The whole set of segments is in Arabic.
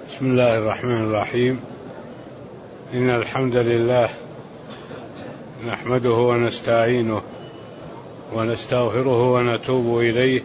بسم الله الرحمن الرحيم. إن الحمد لله نحمده ونستعينه ونستغفره ونتوب إليه،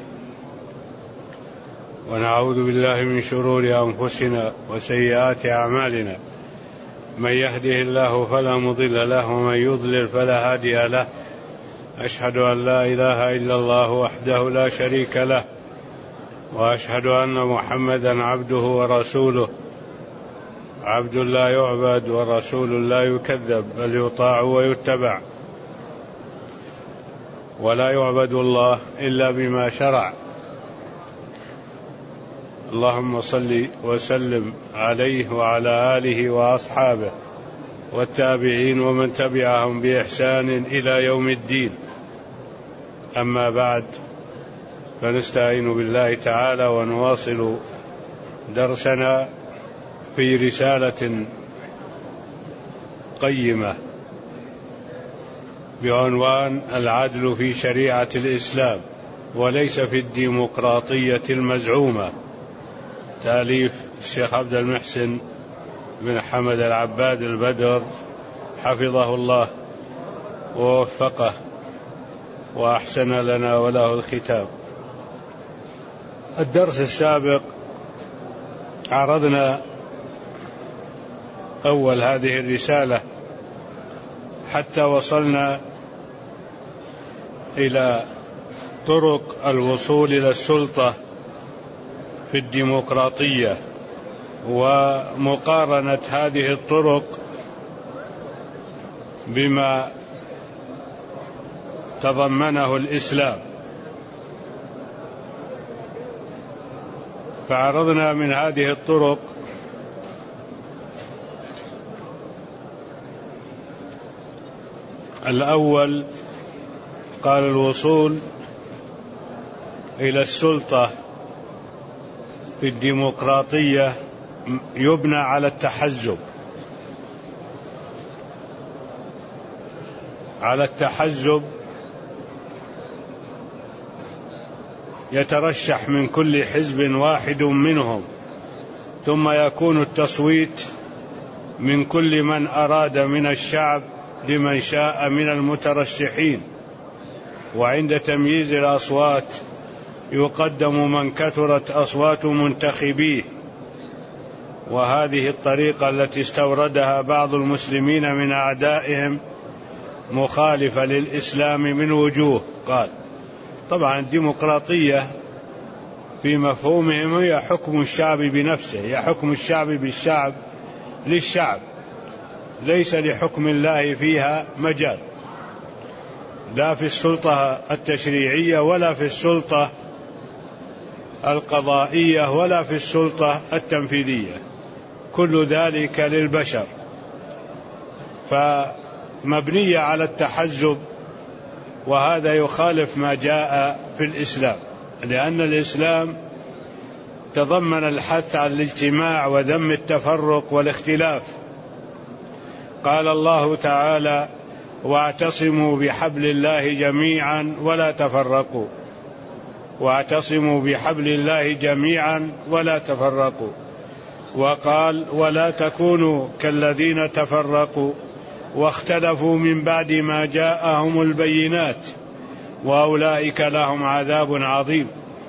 ونعوذ بالله من شرور أنفسنا وسيئات أعمالنا. من يهده الله فلا مضل له ومن يضلل فلا هادي له. أشهد أن لا إله إلا الله وحده لا شريك له، وأشهد أن محمدا عبده ورسوله، عبد لا يعبد ورسول لا يكذب، بل يطاع ويتبع، ولا يعبد الله إلا بما شرع. اللهم صل وسلم عليه وعلى آله وأصحابه والتابعين ومن تبعهم بإحسان إلى يوم الدين. أما بعد، فنستعين بالله تعالى ونواصل درسنا في رسالة قيمة بعنوان العدل في شريعة الإسلام وليس في الديمقراطية المزعومة، تأليف الشيخ عبد المحسن بن حمد العباد البدر حفظه الله ووفقه وأحسن لنا وله الختام. الدرس السابق عرضنا أول هذه الرسالة حتى وصلنا إلى طرق الوصول إلى السلطة في الديمقراطية، ومقارنة هذه الطرق بما تضمنه الإسلام. فعرضنا من هذه الطرق الأول، قال الوصول إلى السلطة في الديمقراطية يبنى على التحزب، يترشح من كل حزب واحد منهم، ثم يكون التصويت من كل من أراد من الشعب لمن شاء من المترشحين، وعند تمييز الأصوات يقدم من كثرت أصوات منتخبيه. وهذه الطريقة التي استوردها بعض المسلمين من أعدائهم مخالفة للإسلام من وجوه. قال طبعا الديمقراطية في مفهومهم هي حكم الشعب بنفسه، هي حكم الشعب بالشعب للشعب، ليس لحكم الله فيها مجال، لا في السلطة التشريعية ولا في السلطة القضائية ولا في السلطة التنفيذية، كل ذلك للبشر. فمبنية على التحزب، وهذا يخالف ما جاء في الإسلام، لأن الإسلام تضمن الحث على الاجتماع وذم التفرق والاختلاف. قال الله تعالى: واعتصموا بحبل الله جميعا ولا تفرقوا، واعتصموا بحبل الله جميعا ولا تفرقوا. وقال: ولا تكونوا كالذين تفرقوا واختلفوا من بعد ما جاءهم البينات وأولئك لهم عذاب عظيم.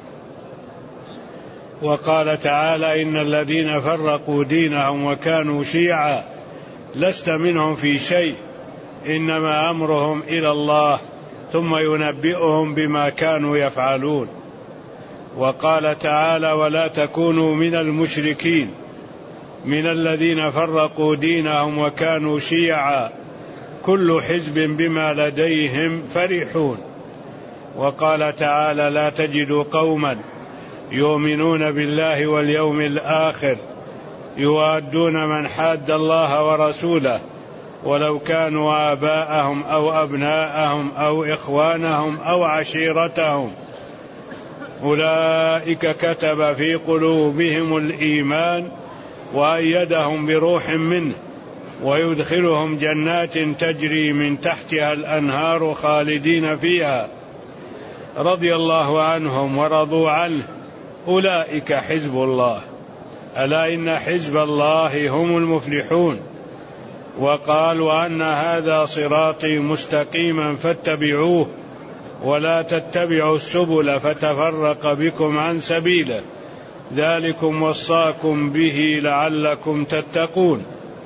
وقال تعالى: إن الذين فرقوا دينهم وكانوا شيعا لست منهم في شيء إنما أمرهم إلى الله ثم ينبئهم بما كانوا يفعلون. وقال تعالى: ولا تكونوا من المشركين من الذين فرقوا دينهم وكانوا شيعا كل حزب بما لديهم فرحون. وقال تعالى: لا تجد قوما يؤمنون بالله واليوم الآخر يوادون من حاد الله ورسوله ولو كانوا آباءهم أو أبناءهم أو إخوانهم أو عشيرتهم أولئك كتب في قلوبهم الإيمان وأيدهم بروح منه ويدخلهم جنات تجري من تحتها الأنهار خالدين فيها رضي الله عنهم ورضوا عنه أولئك حزب الله ألا إن حزب الله هم المفلحون. وقال وأن هذا صراطي مستقيما فاتبعوه ولا تتبعوا السبل فتفرق بكم عن سبيله ذلكم وصاكم به لعلكم تتقون.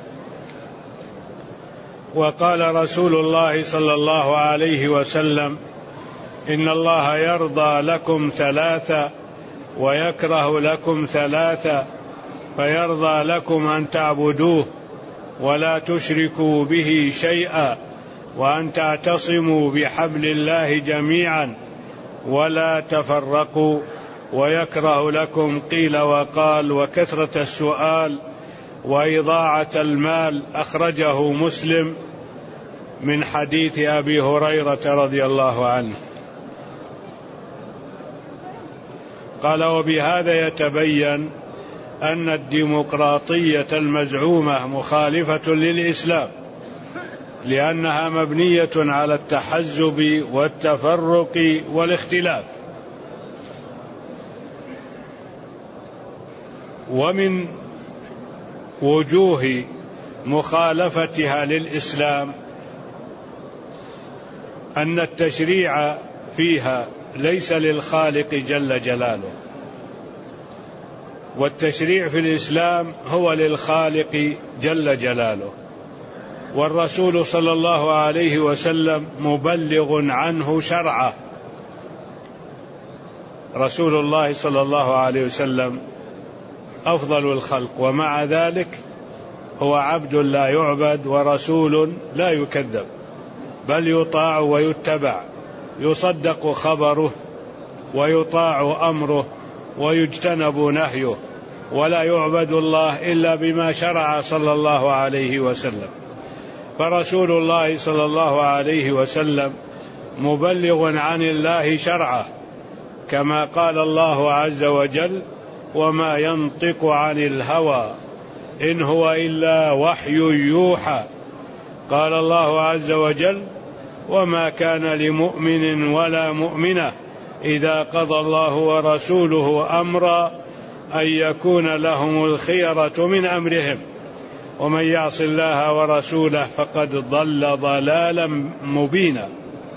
وقال رسول الله صلى الله عليه وسلم إن الله يرضى لكم ثلاثة ويكره لكم ثلاثة فيرضى لكم أن تعبدوه ولا تشركوا به شيئا وأن تعتصموا بحبل الله جميعا ولا تفرقوا ويكره لكم قيل وقال وكثرة السؤال وإضاعة المال. أخرجه مسلم من حديث أبي هريرة رضي الله عنه. قال وبهذا يتبين أن الديمقراطية المزعومة مخالفة للإسلام لأنها مبنية على التحزب والتفرق والاختلاف. ومن وجوه مخالفتها للإسلام أن التشريع فيها ليس للخالق جل جلاله، والتشريع في الإسلام هو للخالق جل جلاله، والرسول صلى الله عليه وسلم مبلغ عنه شرعه. رسول الله صلى الله عليه وسلم أفضل الخلق، ومع ذلك هو عبد لا يعبد ورسول لا يكذب، بل يطاع ويتبع، يصدق خبره ويطاع أمره ويجتنب نهيه، ولا يعبد الله إلا بما شرع صلى الله عليه وسلم. فرسول الله صلى الله عليه وسلم مبلغ عن الله شرعه، كما قال الله عز وجل وما ينطق عن الهوى إن هو إلا وحي يوحى. قال الله عز وجل وما كان لمؤمن ولا مؤمنة إذا قضى الله ورسوله أمرا أن يكون لهم الخيرة من أمرهم ومن يعص الله ورسوله فقد ضل ضلالا مبينا.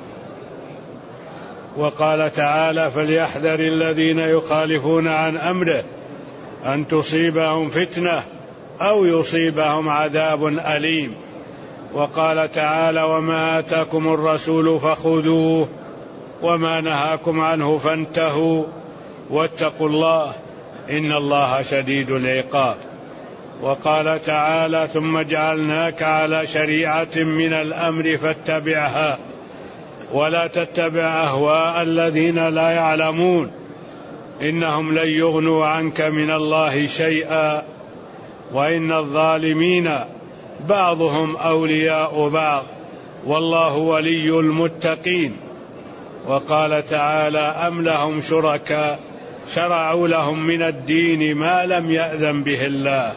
وقال تعالى فليحذر الذين يخالفون عن أمره أن تصيبهم فتنة أو يصيبهم عذاب أليم. وقال تعالى وما آتاكم الرسول فخذوه وما نهاكم عنه فانتهوا واتقوا الله إن الله شديد العقاب. وقال تعالى ثم جعلناك على شريعة من الأمر فاتبعها ولا تتبع أهواء الذين لا يعلمون إنهم لن يغنوا عنك من الله شيئا وإن الظالمين بعضهم أولياء بعض والله ولي المتقين. وقال تعالى أم لهم شركاء شرعوا لهم من الدين ما لم يأذن به الله.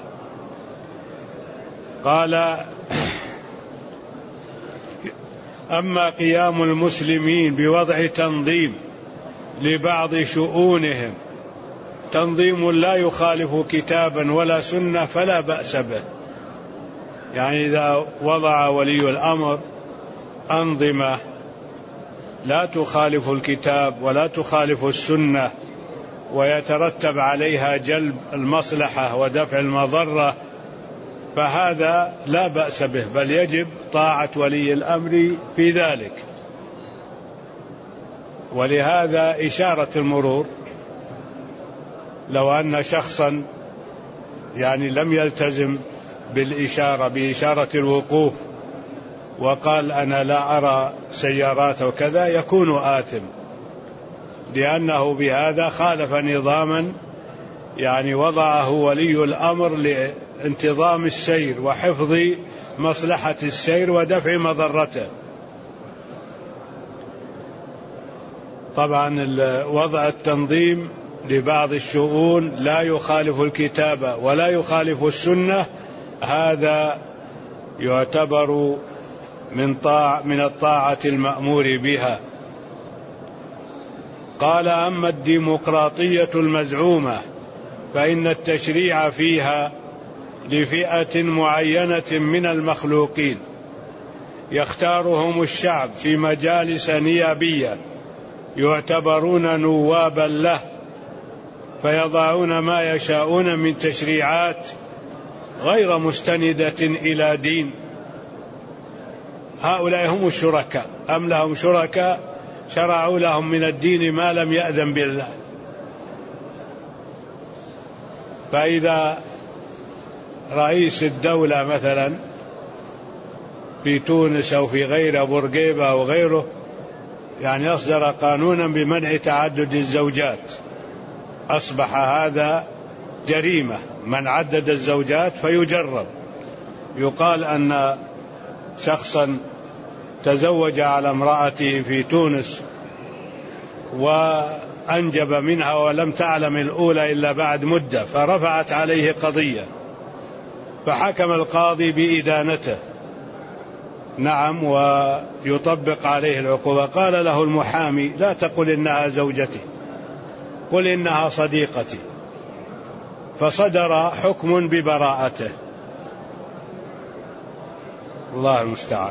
قال أما قيام المسلمين بوضع تنظيم لبعض شؤونهم تنظيم لا يخالف كتابا ولا سنة فلا بأس به. يعني إذا وضع ولي الأمر أنظمة لا تخالف الكتاب ولا تخالف السنة ويترتب عليها جلب المصلحة ودفع المضرة فهذا لا بأس به، بل يجب طاعة ولي الأمر في ذلك. ولهذا إشارة المرور، لو أن شخصا يعني لم يلتزم بإشارة الوقوف وقال أنا لا أرى سيارات وكذا يكون آثم، لأنه بهذا خالف نظاما يعني وضعه ولي الأمر لانتظام السير وحفظ مصلحة السير ودفع مضرته. طبعا وضع التنظيم لبعض الشؤون لا يخالف الكتاب ولا يخالف السنة، هذا يعتبر من الطاعة المأمور بها. قال أما الديمقراطية المزعومة فإن التشريع فيها لفئة معينة من المخلوقين يختارهم الشعب في مجالس نيابية يعتبرون نوابا له، فيضعون ما يشاءون من تشريعات غير مستندة إلى دين. هؤلاء هم الشركاء، أم لهم شركاء شرعوا لهم من الدين ما لم يأذن بالله. فإذا رئيس الدولة مثلا في تونس أو في غير بورقيبة أو غيره يعني أصدر قانونا بمنع تعدد الزوجات، أصبح هذا جريمة، من عدد الزوجات فيجرم. يقال أن شخصا تزوج على امرأته في تونس وأنجب منها ولم تعلم الأولى إلا بعد مدة، فرفعت عليه قضية، فحكم القاضي بإدانته، نعم، ويطبق عليه العقوبة. قال له المحامي: لا تقل إنها زوجتي، قل إنها صديقتي. فصدر حكم ببراءته. الله المستعان.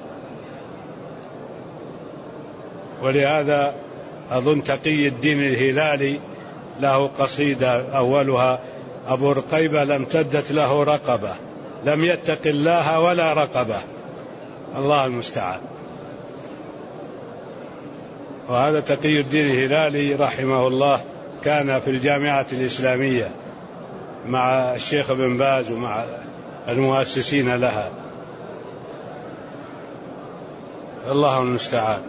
ولهذا أظن تقي الدين الهلالي له قصيدة أولها: أبو رقيبة لم تدت له رقبة، لم يتق الله ولا رقبة. الله المستعان. وهذا تقي الدين الهلالي رحمه الله كان في الجامعة الإسلامية مع الشيخ ابن باز ومع المؤسسين لها. الله المستعان.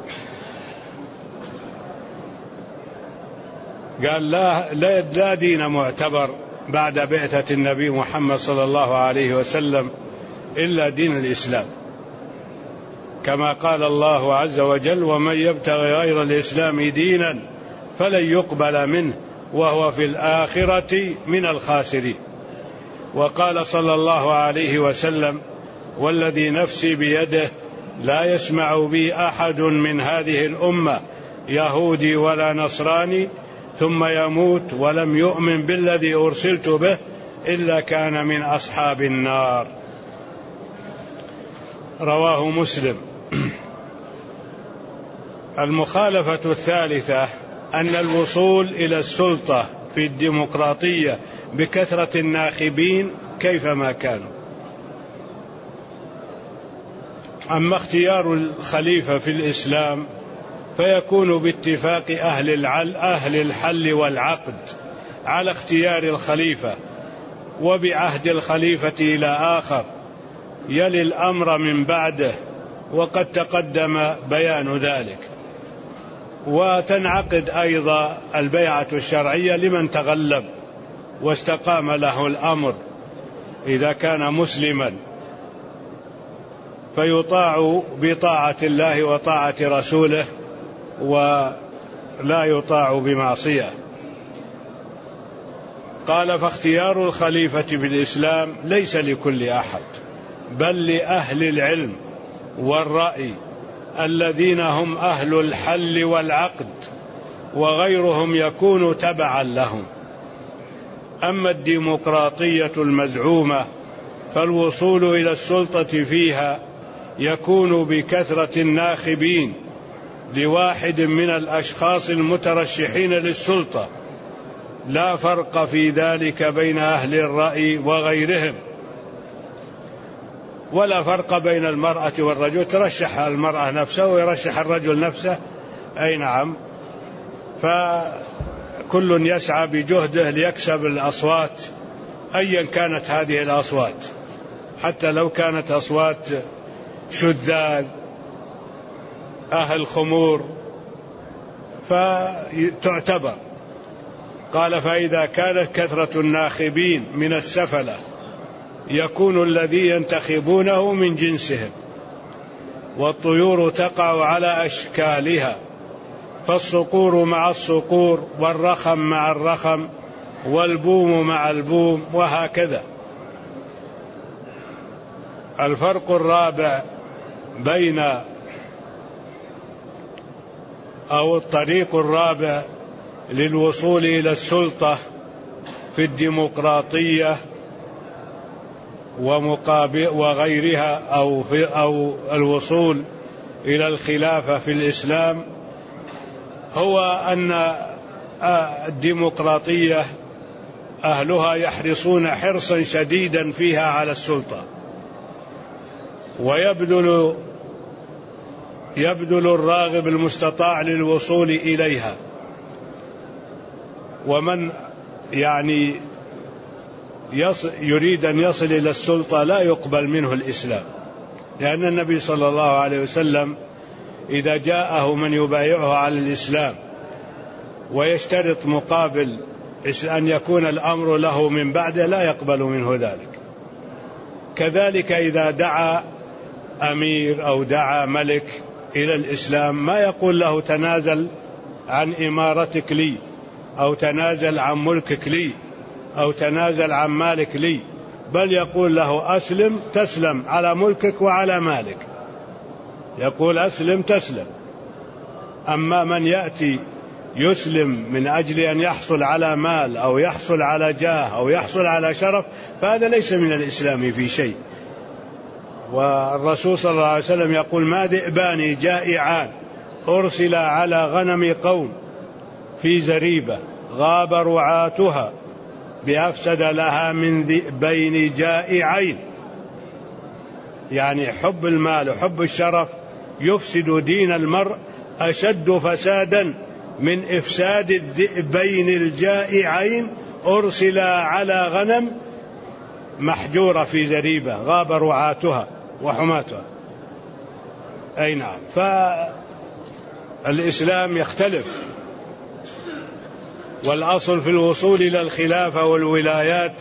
قال: لا دين معتبر بعد بعثة النبي محمد صلى الله عليه وسلم إلا دين الإسلام، كما قال الله عز وجل: ومن يبتغي غير الإسلام دينا فلن يقبل منه وهو في الآخرة من الخاسرين. وقال صلى الله عليه وسلم: والذي نفسي بيده لا يسمع بي أحد من هذه الأمة يهودي ولا نصراني ثم يموت ولم يؤمن بالذي أرسلت به إلا كان من أصحاب النار. رواه مسلم. المخالفة الثالثة أن الوصول إلى السلطة في الديمقراطية بكثرة الناخبين كيفما كانوا. أما اختيار الخليفة في الإسلام فيكون باتفاق أهل الحل والعقد على اختيار الخليفة، وبعهد الخليفة إلى آخر يلي الأمر من بعده، وقد تقدم بيان ذلك. وتنعقد أيضا البيعة الشرعية لمن تغلب واستقام له الأمر، إذا كان مسلما فيطاع بطاعة الله وطاعة رسوله ولا يطاع بمعصية. قال: فاختيار الخليفة في الإسلام ليس لكل أحد، بل لأهل العلم والرأي الذين هم أهل الحل والعقد، وغيرهم يكون تبعا لهم. أما الديمقراطية المزعومة فالوصول إلى السلطة فيها يكون بكثرة الناخبين لواحد من الأشخاص المترشحين للسلطة، لا فرق في ذلك بين أهل الرأي وغيرهم، ولا فرق بين المرأة والرجل، ترشح المرأة نفسه ويرشح الرجل نفسه، أي نعم، فكل يسعى بجهده ليكسب الأصوات أيا كانت هذه الأصوات، حتى لو كانت أصوات شذاذ أهل خمور فتعتبر. قال: فإذا كانت كثرة الناخبين من السفلة يكون الذي ينتخبونه من جنسهم، والطيور تقع على أشكالها، فالصقور مع الصقور، والرخم مع الرخم، والبوم مع البوم، وهكذا. الفرق الرابع بين أو الطريق الرابع للوصول إلى السلطة في الديمقراطية وغيرها أو الوصول إلى الخلافة في الإسلام هو أن الديمقراطية أهلها يحرصون حرصا شديدا فيها على السلطة، ويبذل الراغب المستطاع للوصول إليها. ومن يعني يريد أن يصل إلى السلطة لا يقبل منه الإسلام، لأن النبي صلى الله عليه وسلم إذا جاءه من يبايعه على الإسلام ويشترط مقابل أن يكون الأمر له من بعده لا يقبل منه ذلك. كذلك إذا دعا أمير أو دعا ملك إلى الإسلام ما يقول له تنازل عن إمارتك لي، أو تنازل عن ملكك لي، أو تنازل عن مالك لي، بل يقول له أسلم تسلم على ملكك وعلى مالك، يقول أسلم تسلم. أما من يأتي يسلم من أجل أن يحصل على مال أو يحصل على جاه أو يحصل على شرف فهذا ليس من الإسلام في شيء. والرسول صلى الله عليه وسلم يقول ما ذئبان جائعان أرسلا على غنم قوم في زريبة غاب رعاتها بأفسد لها من ذئبين جائعين. يعني حب المال وحب الشرف يفسد دين المرء أشد فسادا من إفساد الذئبين الجائعين أرسلا على غنم محجورة في زريبة غاب رعاتها وحماتها. أي نعم. فالإسلام يختلف، والأصل في الوصول إلى الخلافة والولايات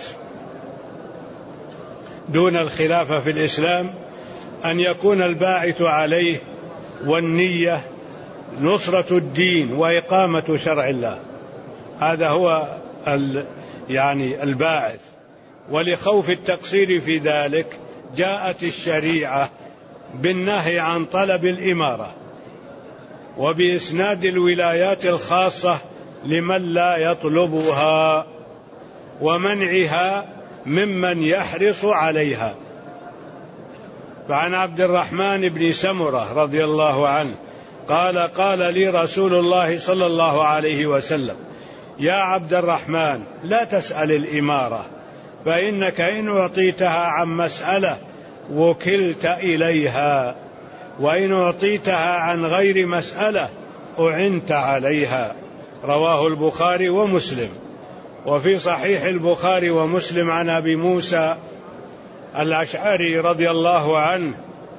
دون الخلافة في الإسلام أن يكون الباعث عليه والنية نصرة الدين وإقامة شرع الله، هذا هو يعني الباعث. ولخوف التقصير في ذلك جاءت الشريعة بالنهي عن طلب الإمارة وبإسناد الولايات الخاصة لمن لا يطلبها ومنعها ممن يحرص عليها. فعن عبد الرحمن بن سمرة رضي الله عنه قال قال لي رسول الله صلى الله عليه وسلم يا عبد الرحمن لا تسأل الإمارة فإنك إن أعطيتها عن مسألة وكلت إليها، وإن أعطيتها عن غير مسألة أعنت عليها. رواه البخاري ومسلم. وفي صحيح البخاري ومسلم عن أبي موسى الأشعري رضي الله عنه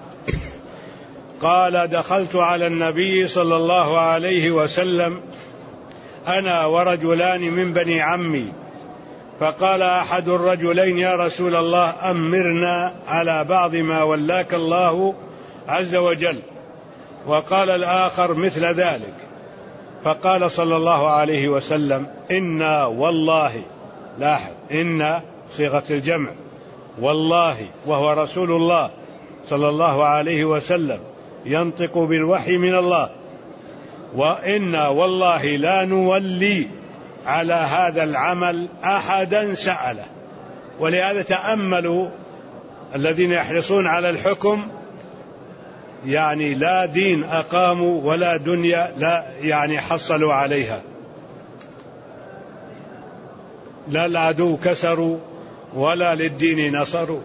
قال دخلت على النبي صلى الله عليه وسلم أنا ورجلان من بني عمي، فقال أحد الرجلين يا رسول الله أمرنا على بعض ما ولاك الله عز وجل، وقال الآخر مثل ذلك. فقال صلى الله عليه وسلم إنا والله، لاحظ إن صيغة الجمع، والله وهو رسول الله صلى الله عليه وسلم ينطق بالوحي من الله، وإنا والله لا نولي على هذا العمل أحدا سأله. ولهذا تأملوا الذين يحرصون على الحكم، يعني لا دين أقاموا ولا دنيا لا يعني حصلوا عليها، لا العدو كسروا ولا للدين نصروا.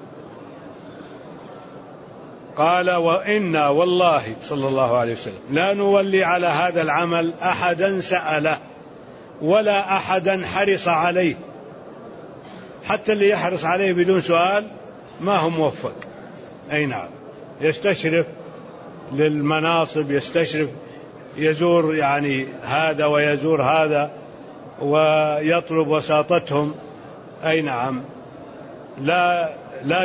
قال وإنا والله صلى الله عليه وسلم لا نولي على هذا العمل أحدا سأله ولا أحدا حرص عليه. حتى اللي يحرص عليه بدون سؤال ما هو موفق. أي نعم، يستشرف للمناصب، يستشرف يزور يعني هذا ويزور هذا ويطلب وساطتهم. أي نعم، لا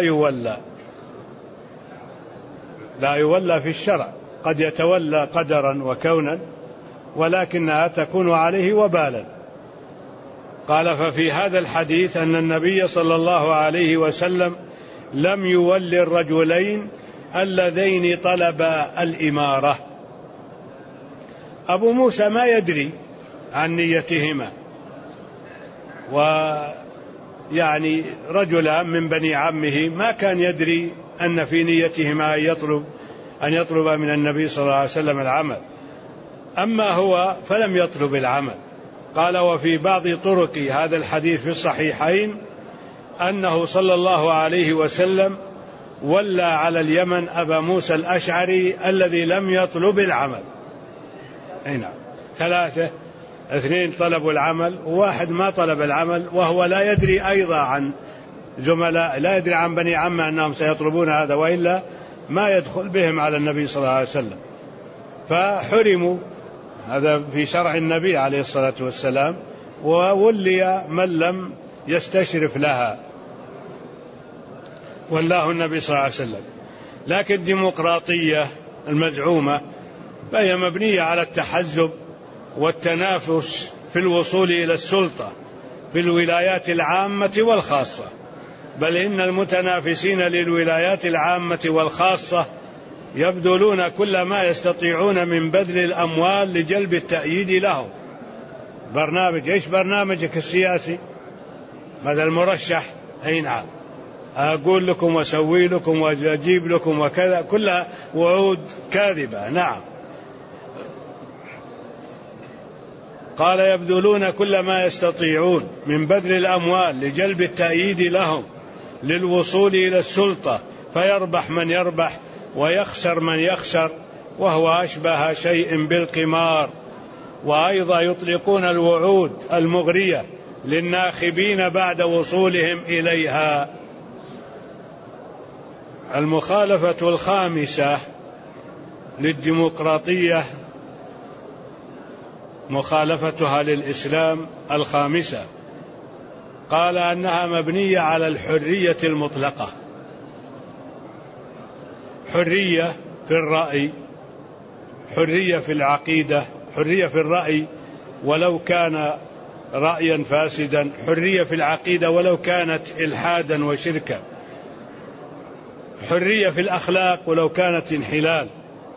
يولى في الشرع، قد يتولى قدرا وكونا ولكنها تكون عليه وبالا. قال ففي هذا الحديث أن النبي صلى الله عليه وسلم لم يولي الرجلين اللذين طلبا الإمارة. أبو موسى ما يدري عن نيتهما، ويعني رجلان من بني عمه ما كان يدري أن في نيتهما أن يطلب من النبي صلى الله عليه وسلم العمل، أما هو فلم يطلب العمل. قال: وفي بعض طرق هذا الحديث في الصحيحين أنه صلى الله عليه وسلم ولى على اليمن أبا موسى الأشعري الذي لم يطلب العمل. أي نعم، 3، 2 طلبوا العمل وواحد ما طلب العمل، وهو لا يدري أيضا عن زملاء، لا يدري عن بني عمه أنهم سيطلبون هذا، وإلا ما يدخل بهم على النبي صلى الله عليه وسلم، فحرموا. هذا في شرع النبي عليه الصلاة والسلام، وولي من لم يستشرف لها، والله النبي صلى الله عليه وسلم. لكن الديمقراطية المزعومة فهي مبنية على التحزب والتنافس في الوصول إلى السلطة في الولايات العامة والخاصة، بل إن المتنافسين للولايات العامة والخاصة يبذلون كل ما يستطيعون من بذل الأموال لجلب التأييد لهم. إيش برنامجك السياسي؟ ماذا المرشح؟ أي نعم، أقول لكم وأسوي لكم وأجيب لكم وكذا، كلها وعود كاذبة. نعم. قال: يبذلون كل ما يستطيعون من بذل الأموال لجلب التأييد لهم للوصول إلى السلطة، فيربح من يربح ويخسر من يخسر، وهو أشبه شيء بالقمار. وأيضا يطلقون الوعود المغرية للناخبين بعد وصولهم إليها. المخالفة الخامسة للديمقراطية مخالفتها للإسلام الخامسة، قال أنها مبنية على الحرية المطلقة، حرية في الرأي، حرية في العقيدة، حرية في الرأي ولو كان رأيا فاسدا، حرية في العقيدة ولو كانت إلحادا وشركا، حرية في الأخلاق ولو كانت انحلال.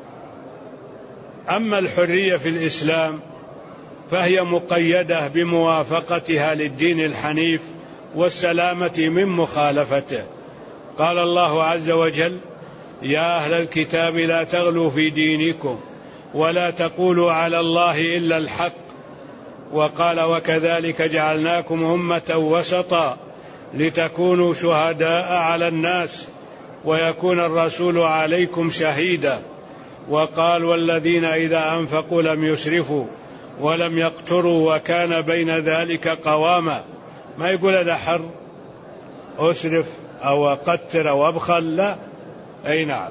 أما الحرية في الإسلام فهي مقيدة بموافقتها للدين الحنيف والسلامة من مخالفته. قال الله عز وجل: يا أهل الكتاب لا تغلوا في دينكم ولا تقولوا على الله إلا الحق. وقال: وكذلك جعلناكم أمة وسطا لتكونوا شهداء على الناس ويكون الرسول عليكم شهيدا. وقال: والذين إذا أنفقوا لم يسرفوا ولم يقتروا وكان بين ذلك قواما. ما يقول أنا حر أسرف أو أقتر أو أبخل، لا. أي نعم.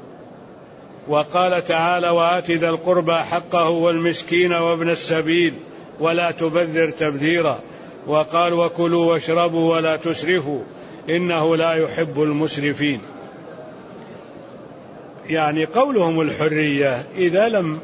وقال تعالى: وآت ذا القربى حقه والمسكين وابن السبيل ولا تبذر تبذيرا. وقال: وكلوا واشربوا ولا تسرفوا إنه لا يحب المسرفين. يعني قولهم الحرية إذا لم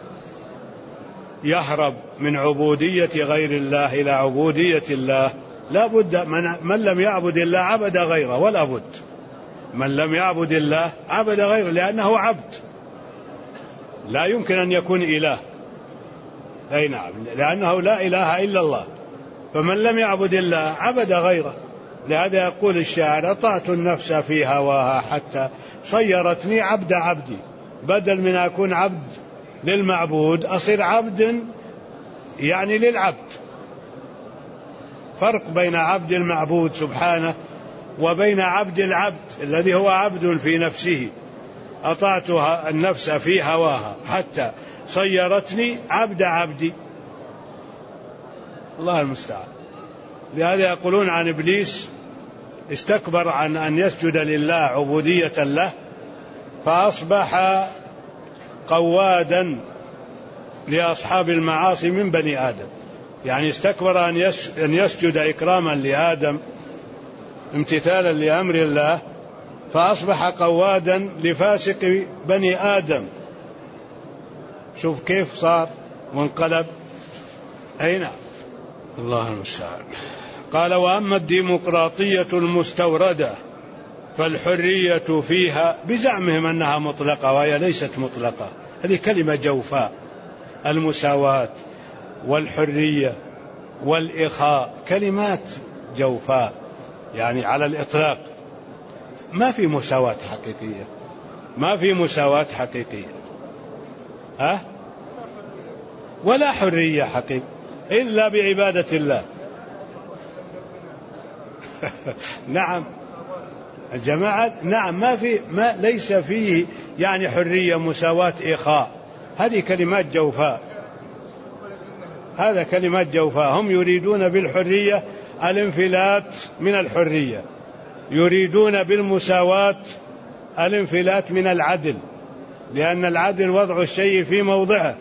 يهرب من عبودية غير الله إلى عبودية الله، لا بد من لم يعبد الله عبد غيره، ولا بد من لم يعبد الله عبد غيره، لأنه عبد لا يمكن أن يكون إله. أي نعم، لأنه لا إله إلا الله، فمن لم يعبد الله عبد غيره. لهذا يقول الشاعر: أطعت النفس في هواها حتى صيرتني عبد عبدي. بدل من أكون عبد للمعبود أصير عبد يعني للعبد. فرق بين عبد المعبود سبحانه وبين عبد العبد الذي هو عبد في نفسه. أطعتها النفس في هواها حتى صيرتني عبد عبدي. الله المستعان. لهذا يقولون عن إبليس: استكبر عن أن يسجد لله عبودية له فأصبح قوادا لأصحاب المعاصي من بني آدم. يعني استكبر أن يسجد إكراما لآدم امتثالا لأمر الله، فأصبح قوادا لفاسق بني آدم. شوف كيف صار وانقلب. أي نعم، الله المستعان. قال: وأما الديمقراطية المستوردة فالحرية فيها، بزعمهم أنها مطلقة وهي ليست مطلقة، هذه كلمة جوفاء. المساواة والحرية والإخاء كلمات جوفاء، يعني على الإطلاق ما في مساواة حقيقية، ما في مساواة حقيقية، ولا حرية حقيقية إلا بعبادة الله. نعم الجماعة، نعم ما ليس فيه يعني حرية، مساواة، إخاء، هذه كلمات جوفاء، هذا كلمات جوفاء. هم يريدون بالحرية الانفلات من الحرية، يريدون بالمساواة الانفلات من العدل، لأن العدل وضع الشيء في موضعه،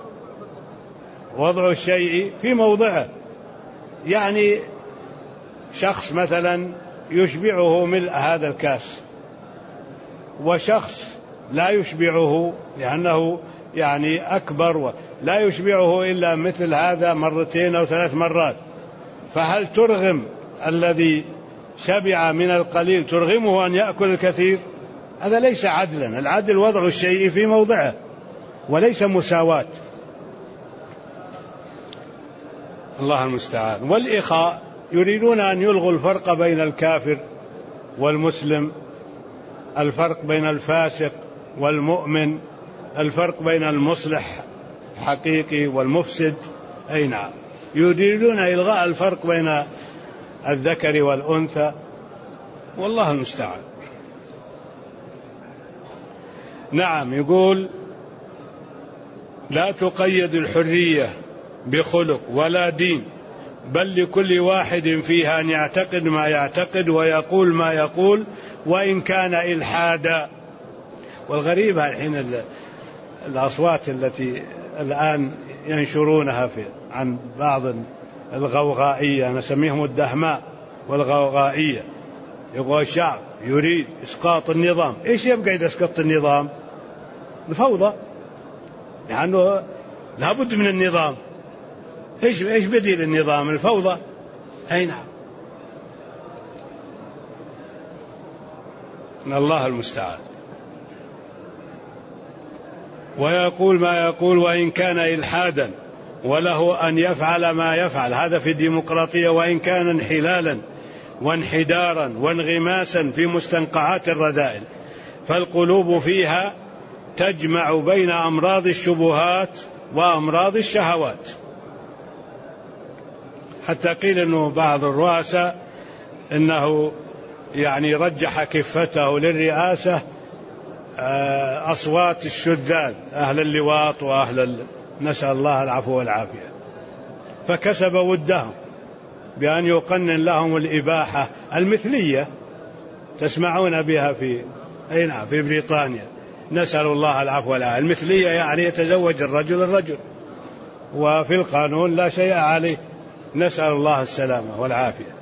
وضع الشيء في موضعه. يعني شخص مثلا يشبعه ملء هذا الكاس، وشخص لا يشبعه لأنه يعني أكبر، لا يشبعه إلا مثل هذا مرتين أو 3 مرات، فهل ترغم الذي شبع من القليل، ترغمه أن يأكل الكثير؟ هذا ليس عدلا. العدل وضع الشيء في موضعه وليس مساواة. الله المستعان. والإخاء يريدون أن يلغوا الفرق بين الكافر والمسلم، الفرق بين الفاسق والمؤمن، الفرق بين المصلح حقيقي والمفسد. أي نعم، يريدون إلغاء الفرق بين الذكر والأنثى، والله المستعان. نعم، يقول لا تقيد الحرية بخلق ولا دين، بل لكل واحد فيها أن يعتقد ما يعتقد ويقول ما يقول وإن كان إلحادا. والغريب الحين الأصوات التي الآن ينشرونها عن بعض الغوغائية، نسميهم الدهماء والغوغائية، يقول الشعب يريد إسقاط النظام. إيش يبقى إذا اسقط النظام؟ الفوضى، لأنه لابد من النظام. إيش بديل النظام؟ الفوضى. أي نعم، من الله المستعان. ويقول ما يقول وإن كان إلحادا، وله أن يفعل ما يفعل، هذا في الديمقراطية، وإن كان انحلالا وانحدارا وانغماسا في مستنقعات الرذائل، فالقلوب فيها تجمع بين أمراض الشبهات وأمراض الشهوات. حتى قيل أنه بعض الرؤساء أنه يعني رجح كفته للرئاسة أصوات الشذاذ، أهل اللواط نسأل الله العفو والعافية، فكسب ودهم بأن يقنن لهم الإباحة المثلية، تسمعون بها في بريطانيا، نسأل الله العفو والعافية. المثلية يعني يتزوج الرجل، وفي القانون لا شيء عليه، نسأل الله السلامة والعافية.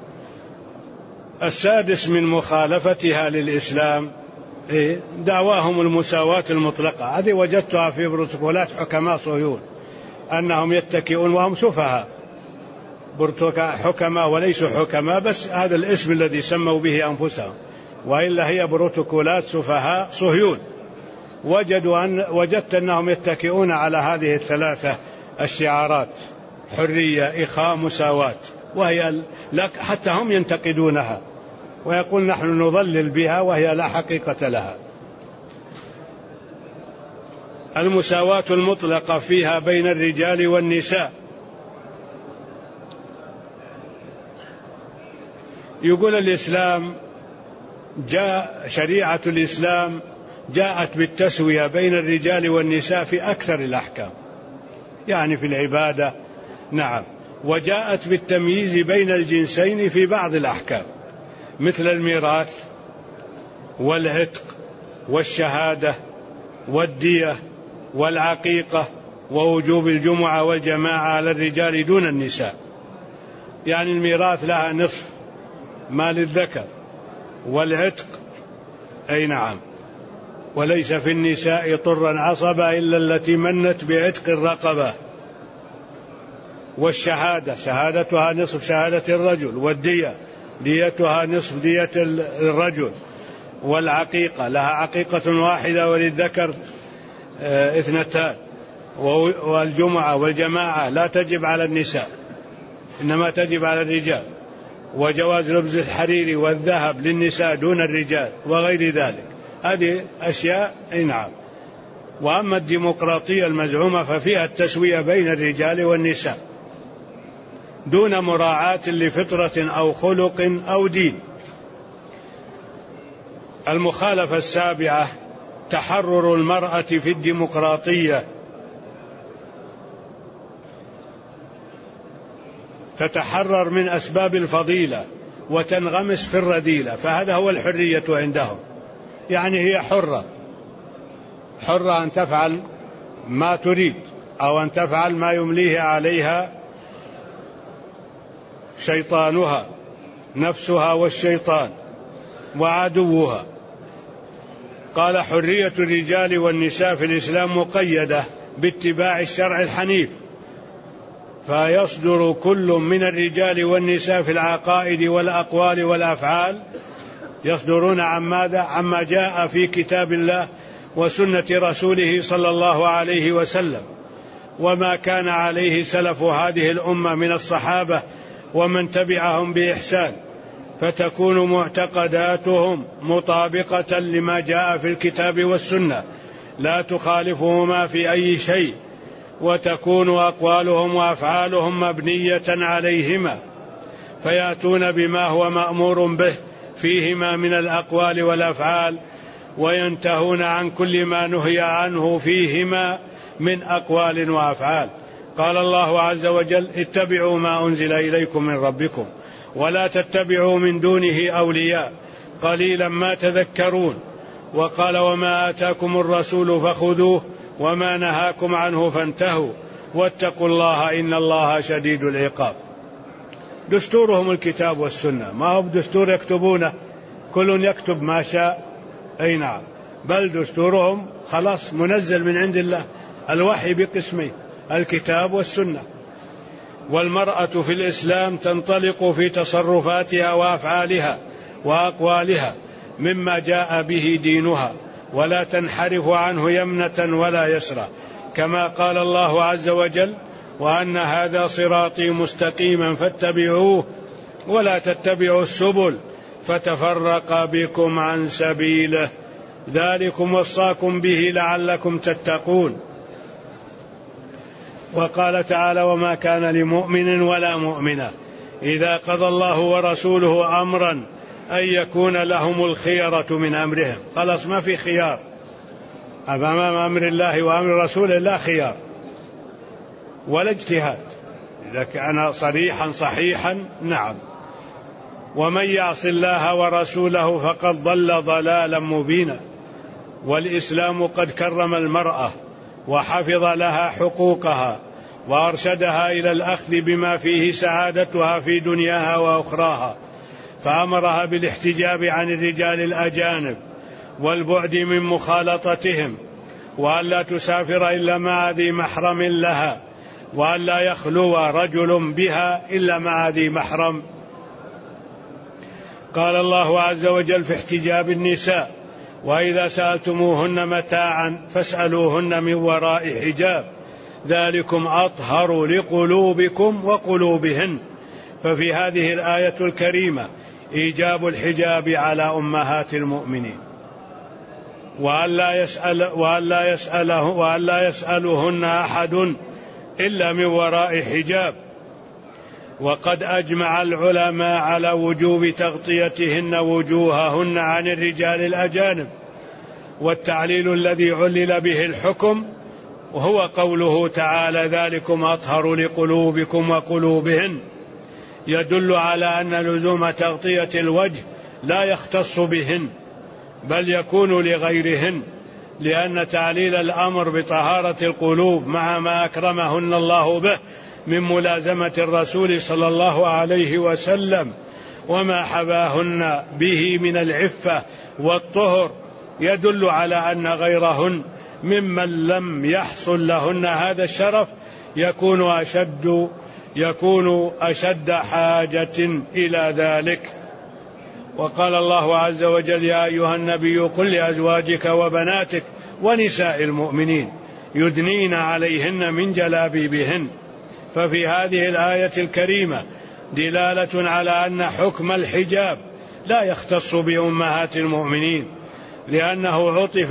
السادس من مخالفتها للإسلام دعواهم المساواة المطلقة. هذه وجدتها في بروتوكولات حكماء صهيون، أنهم يتكئون وهم سفهاء، حكماء وليسوا حكماء، بس هذا الاسم الذي سموا به أنفسهم، وإلا هي بروتوكولات سفهاء صهيون. وجدت أنهم يتكئون على هذه الثلاثة الشعارات: حرية، إخاء، مساواة، وهي حتى هم ينتقدونها ويقول نحن نضلل بها وهي لا حقيقة لها. المساواة المطلقة فيها بين الرجال والنساء. يقول الإسلام شريعة الإسلام جاءت بالتسوية بين الرجال والنساء في أكثر الأحكام، يعني في العبادة، نعم، وجاءت بالتمييز بين الجنسين في بعض الأحكام، مثل الميراث والعتق والشهادة والدية والعقيقة ووجوب الجمعة والجماعة على الرجال دون النساء. يعني الميراث لها نصف ما للذكر، والعتق أي نعم، وليس في النساء طرا عصبا إلا التي منت بعتق الرقبة. والشهادة شهادتها نصف شهادة الرجل، والدية ديتها نصف دية الرجل، والعقيقة لها عقيقة واحدة وللذكر 2، والجمعة والجماعة لا تجب على النساء. إنما تجب على الرجال، وجواز لبس الحرير والذهب للنساء دون الرجال وغير ذلك، هذه أشياء نعم. وأما الديمقراطية المزعومة ففيها التسوية بين الرجال والنساء دون مراعاة لفطرة أو خلق أو دين. المخالفة السابعة تحرر المرأة في الديمقراطية، تتحرر من أسباب الفضيلة وتنغمس في الرذيلة، فهذا هو الحرية عندهم، يعني هي حرة أن تفعل ما تريد أو أن تفعل ما يمليه عليها شيطانها نفسها والشيطان وعدوها. قال حرية الرجال والنساء في الإسلام مقيدة باتباع الشرع الحنيف، فيصدر كل من الرجال والنساء في العقائد والأقوال والأفعال يصدرون عن ماذا؟ عما جاء في كتاب الله وسنة رسوله صلى الله عليه وسلم، وما كان عليه سلف هذه الأمة من الصحابة ومن تبعهم بإحسان، فتكون معتقداتهم مطابقة لما جاء في الكتاب والسنة لا تخالفهما في أي شيء، وتكون أقوالهم وأفعالهم مبنية عليهما، فيأتون بما هو مأمور به فيهما من الأقوال والأفعال، وينتهون عن كل ما نهي عنه فيهما من أقوال وأفعال. قال الله عز وجل اتبعوا ما أنزل إليكم من ربكم ولا تتبعوا من دونه أولياء قليلا ما تذكرون. وقال وما آتاكم الرسول فخذوه وما نهاكم عنه فانتهوا واتقوا الله إن الله شديد العقاب. دستورهم الكتاب والسنة، ما هو بدستور يكتبونه كل يكتب ما شاء، أي نعم، بل دستورهم خلاص منزل من عند الله، الوحي بقسمه الكتاب والسنة. والمرأة في الإسلام تنطلق في تصرفاتها وأفعالها وأقوالها مما جاء به دينها، ولا تنحرف عنه يمنة ولا يسرى، كما قال الله عز وجل وأن هذا صراطي مستقيما فاتبعوه ولا تتبعوا السبل فتفرق بكم عن سبيله ذلكم وصاكم به لعلكم تتقون. وقال تعالى وما كان لمؤمن ولا مؤمنة إذا قضى الله ورسوله أمرا أن يكون لهم الخيرة من أمرهم، خلاص ما في خيار أمام أمر الله وأمر رسوله، لا خيار ولا اجتهاد إذا كان صريحا صحيحا، نعم. ومن يعص الله ورسوله فقد ضل ضلالا مبينا. والإسلام قد كرم المرأة وحفظ لها حقوقها وأرشدها إلى الأخذ بما فيه سعادتها في دنياها وأخراها، فأمرها بالاحتجاب عن الرجال الأجانب والبعد من مخالطتهم، وأن لا تسافر إلا مع ذي محرم لها، وأن لا يخلو رجل بها إلا مع ذي محرم. قال الله عز وجل في احتجاب النساء وإذا سألتموهن متاعا فاسألوهن من وراء حجاب ذلكم أطهر لقلوبكم وقلوبهن. ففي هذه الآية الكريمة إيجاب الحجاب على أمهات المؤمنين، وأن لا يسألهن أحد إلا من وراء حجاب. وقد أجمع العلماء على وجوب تغطيتهن وجوههن عن الرجال الأجانب، والتعليل الذي علل به الحكم وهو قوله تعالى ذلكم أطهر لقلوبكم وقلوبهن، يدل على أن لزوم تغطية الوجه لا يختص بهن بل يكون لغيرهن، لأن تعليل الأمر بطهارة القلوب مع ما أكرمهن الله به من ملازمة الرسول صلى الله عليه وسلم وما حباهن به من العفة والطهر يدل على أن غيرهن ممن لم يحصل لهن هذا الشرف يكون أشد حاجة إلى ذلك. وقال الله عز وجل يا أيها النبي قل لأزواجك وبناتك ونساء المؤمنين يدنين عليهن من جلابيبهن، ففي هذه الآية الكريمة دلالة على أن حكم الحجاب لا يختص بأمهات المؤمنين، لأنه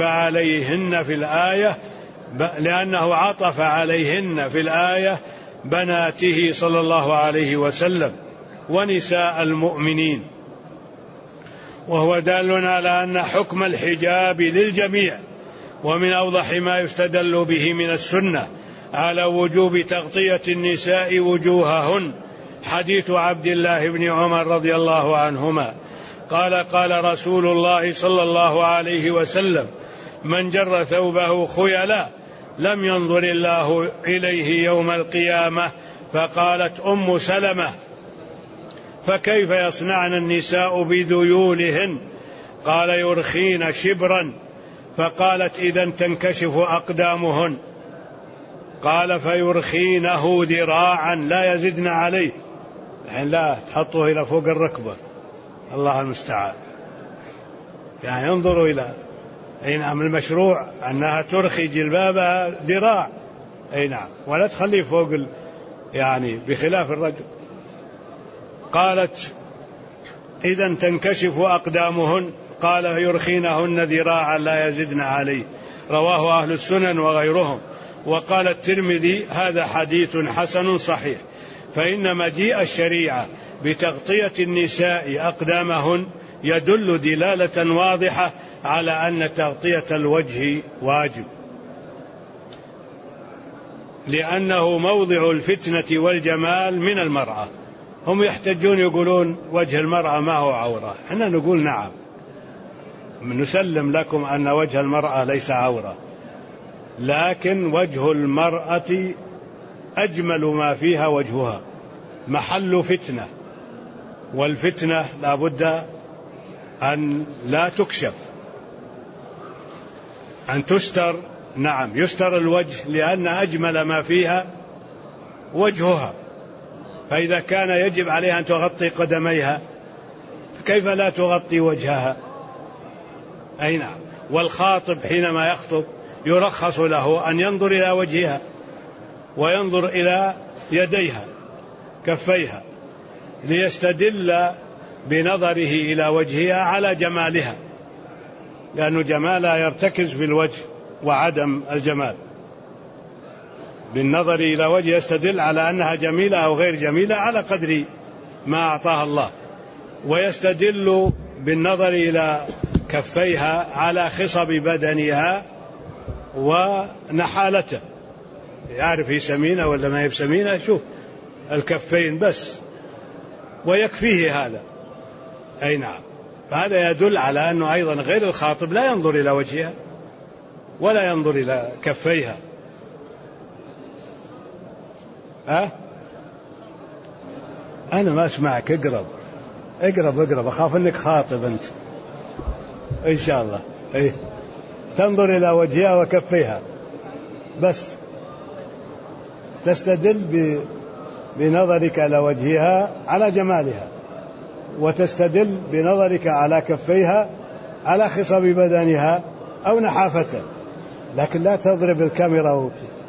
عطف عليهن في الآية بناته صلى الله عليه وسلم ونساء المؤمنين، وهو دال على أن حكم الحجاب للجميع. ومن أوضح ما يستدل به من السنة على وجوب تغطية النساء وجوههن حديث عبد الله بن عمر رضي الله عنهما قال: قال رسول الله صلى الله عليه وسلم: من جر ثوبه خيلا لم ينظر الله إليه يوم القيامة. فقالت أم سلمة: فكيف يصنعن النساء بذيولهن؟ قال: يرخين شبرا. فقالت: إذا تنكشف أقدامهن. قال: فيرخينه ذراعا لا يزدن عليه، يعني لا تحطه إلى فوق الركبة، الله المستعان. يعني انظروا إلى نعم المشروع أنها ترخي جلبابها ذراع، نعم، ولا تخليه فوق يعني بخلاف الرجل. قالت: إذا تنكشف أقدامهن. قال: يرخينهن ذراعا لا يزدن عليه. رواه أهل السنن وغيرهم. وقال الترمذي: هذا حديث حسن صحيح. فإن مجيء الشريعة بتغطية النساء أقدامهن يدل دلالة واضحة على أن تغطية الوجه واجب، لأنه موضع الفتنة والجمال من المرأة. هم يحتجون يقولون وجه المرأة ما هو عورة، احنا نقول نعم، نسلم لكم أن وجه المرأة ليس عورة، لكن وجه المرأة أجمل ما فيها وجهها، محل فتنة، والفتنة لا بد أن لا تكشف، أن تستر. نعم، يستر الوجه لأن أجمل ما فيها وجهها، فإذا كان يجب عليها أن تغطي قدميها فكيف لا تغطي وجهها؟ أي نعم. والخاطب حينما يخطب يرخص له أن ينظر إلى وجهها وينظر إلى يديها كفيها ليستدل بنظره إلى وجهها على جمالها، لأن جمالها يرتكز في الوجه وعدم الجمال. بالنظر إلى وجه يستدل على أنها جميلة أو غير جميلة على قدر ما أعطاها الله، ويستدل بالنظر إلى كفيها على خصب بدنها ونحالته، يعرف هي سمينة ولا ما هي بسمينة، شوف الكفين بس ويكفيه هذا. أي نعم. فهذا يدل على أنه أيضا غير الخاطب لا ينظر إلى وجهها ولا ينظر إلى كفيها. أنا ما أسمعك، اقرب، أخاف أنك خاطب أنت إن شاء الله. تنظر إلى وجهها وكفيها بس، تستدل بنظرك إلى وجهها على جمالها، وتستدل بنظرك على كفيها على خصب بدنها أو نحافته، لكن لا تضرب الكاميرا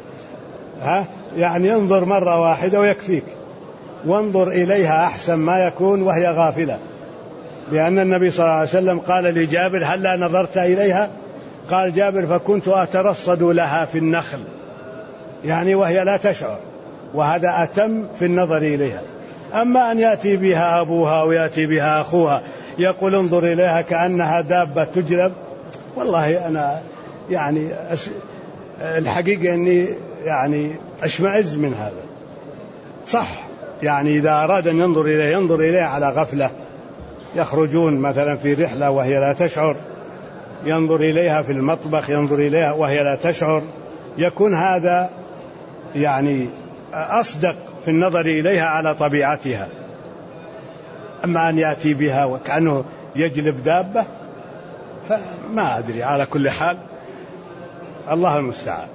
يعني انظر مرة واحدة ويكفيك، وانظر إليها أحسن ما يكون وهي غافلة، لأن النبي صلى الله عليه وسلم قال لجابر: هل نظرت إليها؟ قال جابر: فكنت أترصد لها في النخل، يعني وهي لا تشعر، وهذا أتم في النظر إليها. أما أن يأتي بها أبوها ويأتي بها أخوها يقول انظر إليها كأنها دابة تجلب، والله أنا يعني الحقيقة أني يعني أشمئز من هذا. صح، يعني إذا أراد أن ينظر إليها على غفلة، يخرجون مثلا في رحلة وهي لا تشعر، ينظر إليها في المطبخ، ينظر إليها وهي لا تشعر، يكون هذا يعني أصدق في النظر إليها على طبيعتها. أما أن يأتي بها وكأنه يجلب دابة فما أدري، على كل حال الله المستعان.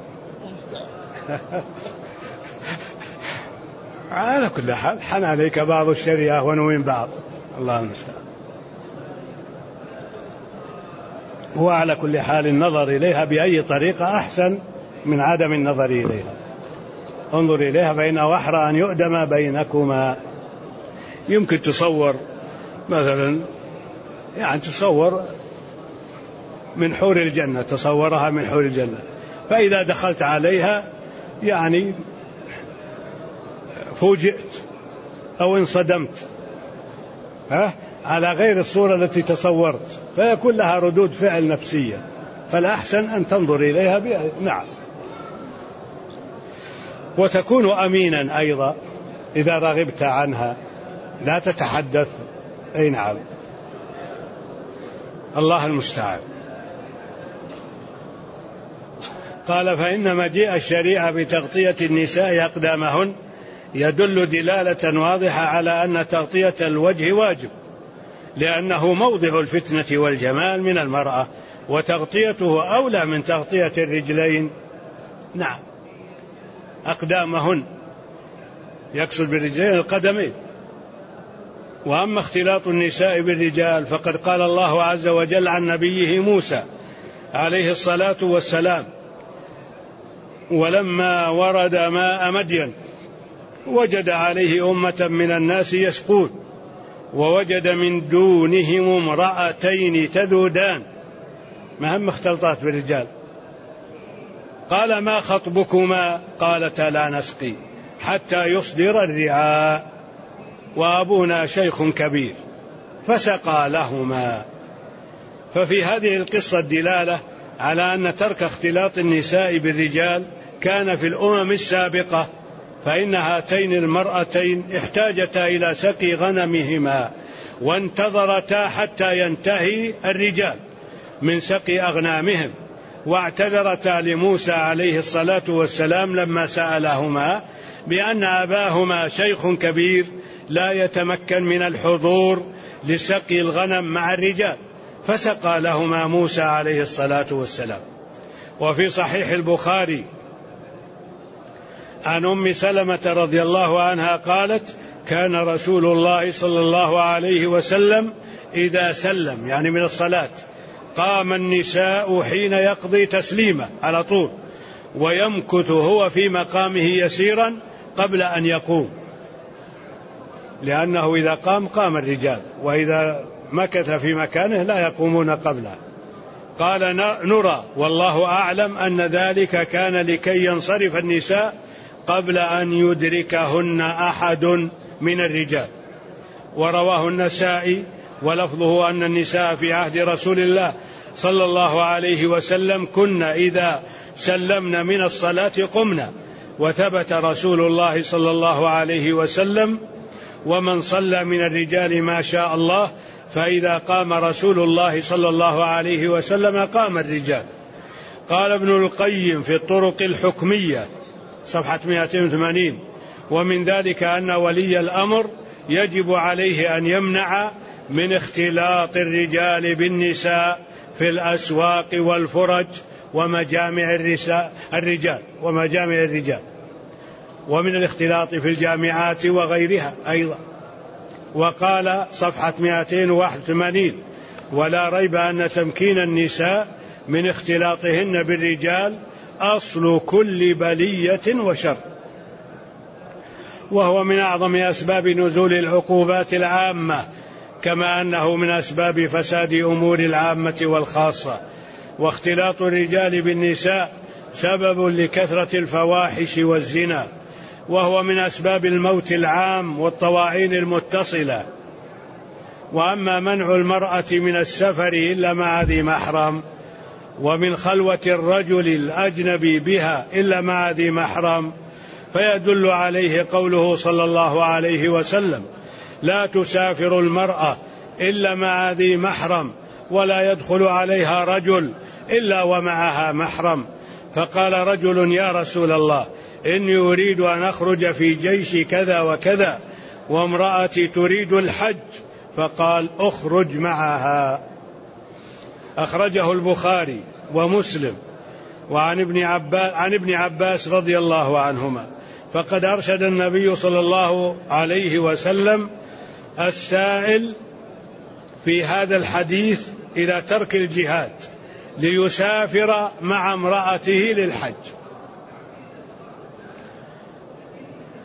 على كل حال حن عليك بعض الشر أهون من بعض، الله المستعان. وعلى كل حال النظر إليها بأي طريقة أحسن من عدم النظر إليها. انظر إليها فإنه أحرى أن يؤدم بينكما. يمكن تصور مثلا، يعني تصور من حور الجنة، تصورها من حور الجنة، فإذا دخلت عليها يعني فوجئت أو انصدمت على غير الصورة التي تصورت، فيكون لها ردود فعل نفسية، فالأحسن أن تنظر إليها نعم. وتكون أمينا أيضا إذا رغبت عنها، لا تتحدث. أي نعم، الله المستعان. قال: فإن مجيء الشريعة بتغطية النساء أقدامهن يدل دلالة واضحة على أن تغطية الوجه واجب، لأنه موضع الفتنة والجمال من المرأة، وتغطيته أولى من تغطية الرجلين. نعم، أقدامهن يقصد بالرجلين القدمين. وأما اختلاط النساء بالرجال فقد قال الله عز وجل عن نبيه موسى عليه الصلاة والسلام: ولما ورد ماء مدين وجد عليه أمة من الناس يسقون ووجد من دونهم امرأتين تذودان، ما هم اختلطات بالرجال. قال: ما خطبكما؟ قالتا: لا نسقي حتى يصدر الرعاء وأبونا شيخ كبير، فسقى لهما. ففي هذه القصة الدلالة على أن ترك اختلاط النساء بالرجال كان في الأمم السابقة، فإن هاتين المرأتين احتاجتا إلى سقي غنمهما، وانتظرتا حتى ينتهي الرجال من سقي أغنامهم، واعتذرتا لموسى عليه الصلاة والسلام لما سألهما بأن أباهما شيخ كبير لا يتمكن من الحضور لسقي الغنم مع الرجال، فسقى لهما موسى عليه الصلاة والسلام. وفي صحيح البخاري عن أم سلمة رضي الله عنها قالت: كان رسول الله صلى الله عليه وسلم إذا سلم، يعني من الصلاة، قام النساء حين يقضي تسليمه على طول، ويمكث هو في مقامه يسيرا قبل أن يقوم، لأنه إذا قام الرجال، وإذا مكث في مكانه لا يقومون قبله. قال: نرى والله أعلم أن ذلك كان لكي ينصرف النساء قبل أن يدركهن أحد من الرجال. ورواه النسائي ولفظه أن النساء في عهد رسول الله صلى الله عليه وسلم كن إذا سلمن من الصلاة قمنا. وثبت رسول الله صلى الله عليه وسلم: ومن صلى من الرجال ما شاء الله، فإذا قام رسول الله صلى الله عليه وسلم قام الرجال. قال ابن القيم في الطرق الحكمية صفحة 280: ومن ذلك أن ولي الأمر يجب عليه أن يمنع من اختلاط الرجال بالنساء في الأسواق والفرج ومجامع الرجال ومن الاختلاط في الجامعات وغيرها أيضا. وقال صفحة 281: ولا ريب أن تمكين النساء من اختلاطهن بالرجال أصل كل بلية وشر، وهو من أعظم أسباب نزول العقوبات العامة، كما أنه من أسباب فساد أمور العامة والخاصة. واختلاط الرجال بالنساء سبب لكثرة الفواحش والزنا، وهو من أسباب الموت العام والطواعين المتصلة. وأما منع المرأة من السفر إلا مع ذي محرم، ومن خلوة الرجل الأجنبي بها إلا مع ذي محرم، فيدل عليه قوله صلى الله عليه وسلم: لا تسافر المرأة إلا مع ذي محرم، ولا يدخل عليها رجل إلا ومعها محرم. فقال رجل: يا رسول الله، إني أريد أن أخرج في جيش كذا وكذا، وامرأتي تريد الحج. فقال: أخرج معها. أخرجه البخاري ومسلم. وعن ابن عباس رضي الله عنهما: فقد أرشد النبي صلى الله عليه وسلم السائل في هذا الحديث إلى ترك الجهاد ليسافر مع امرأته للحج.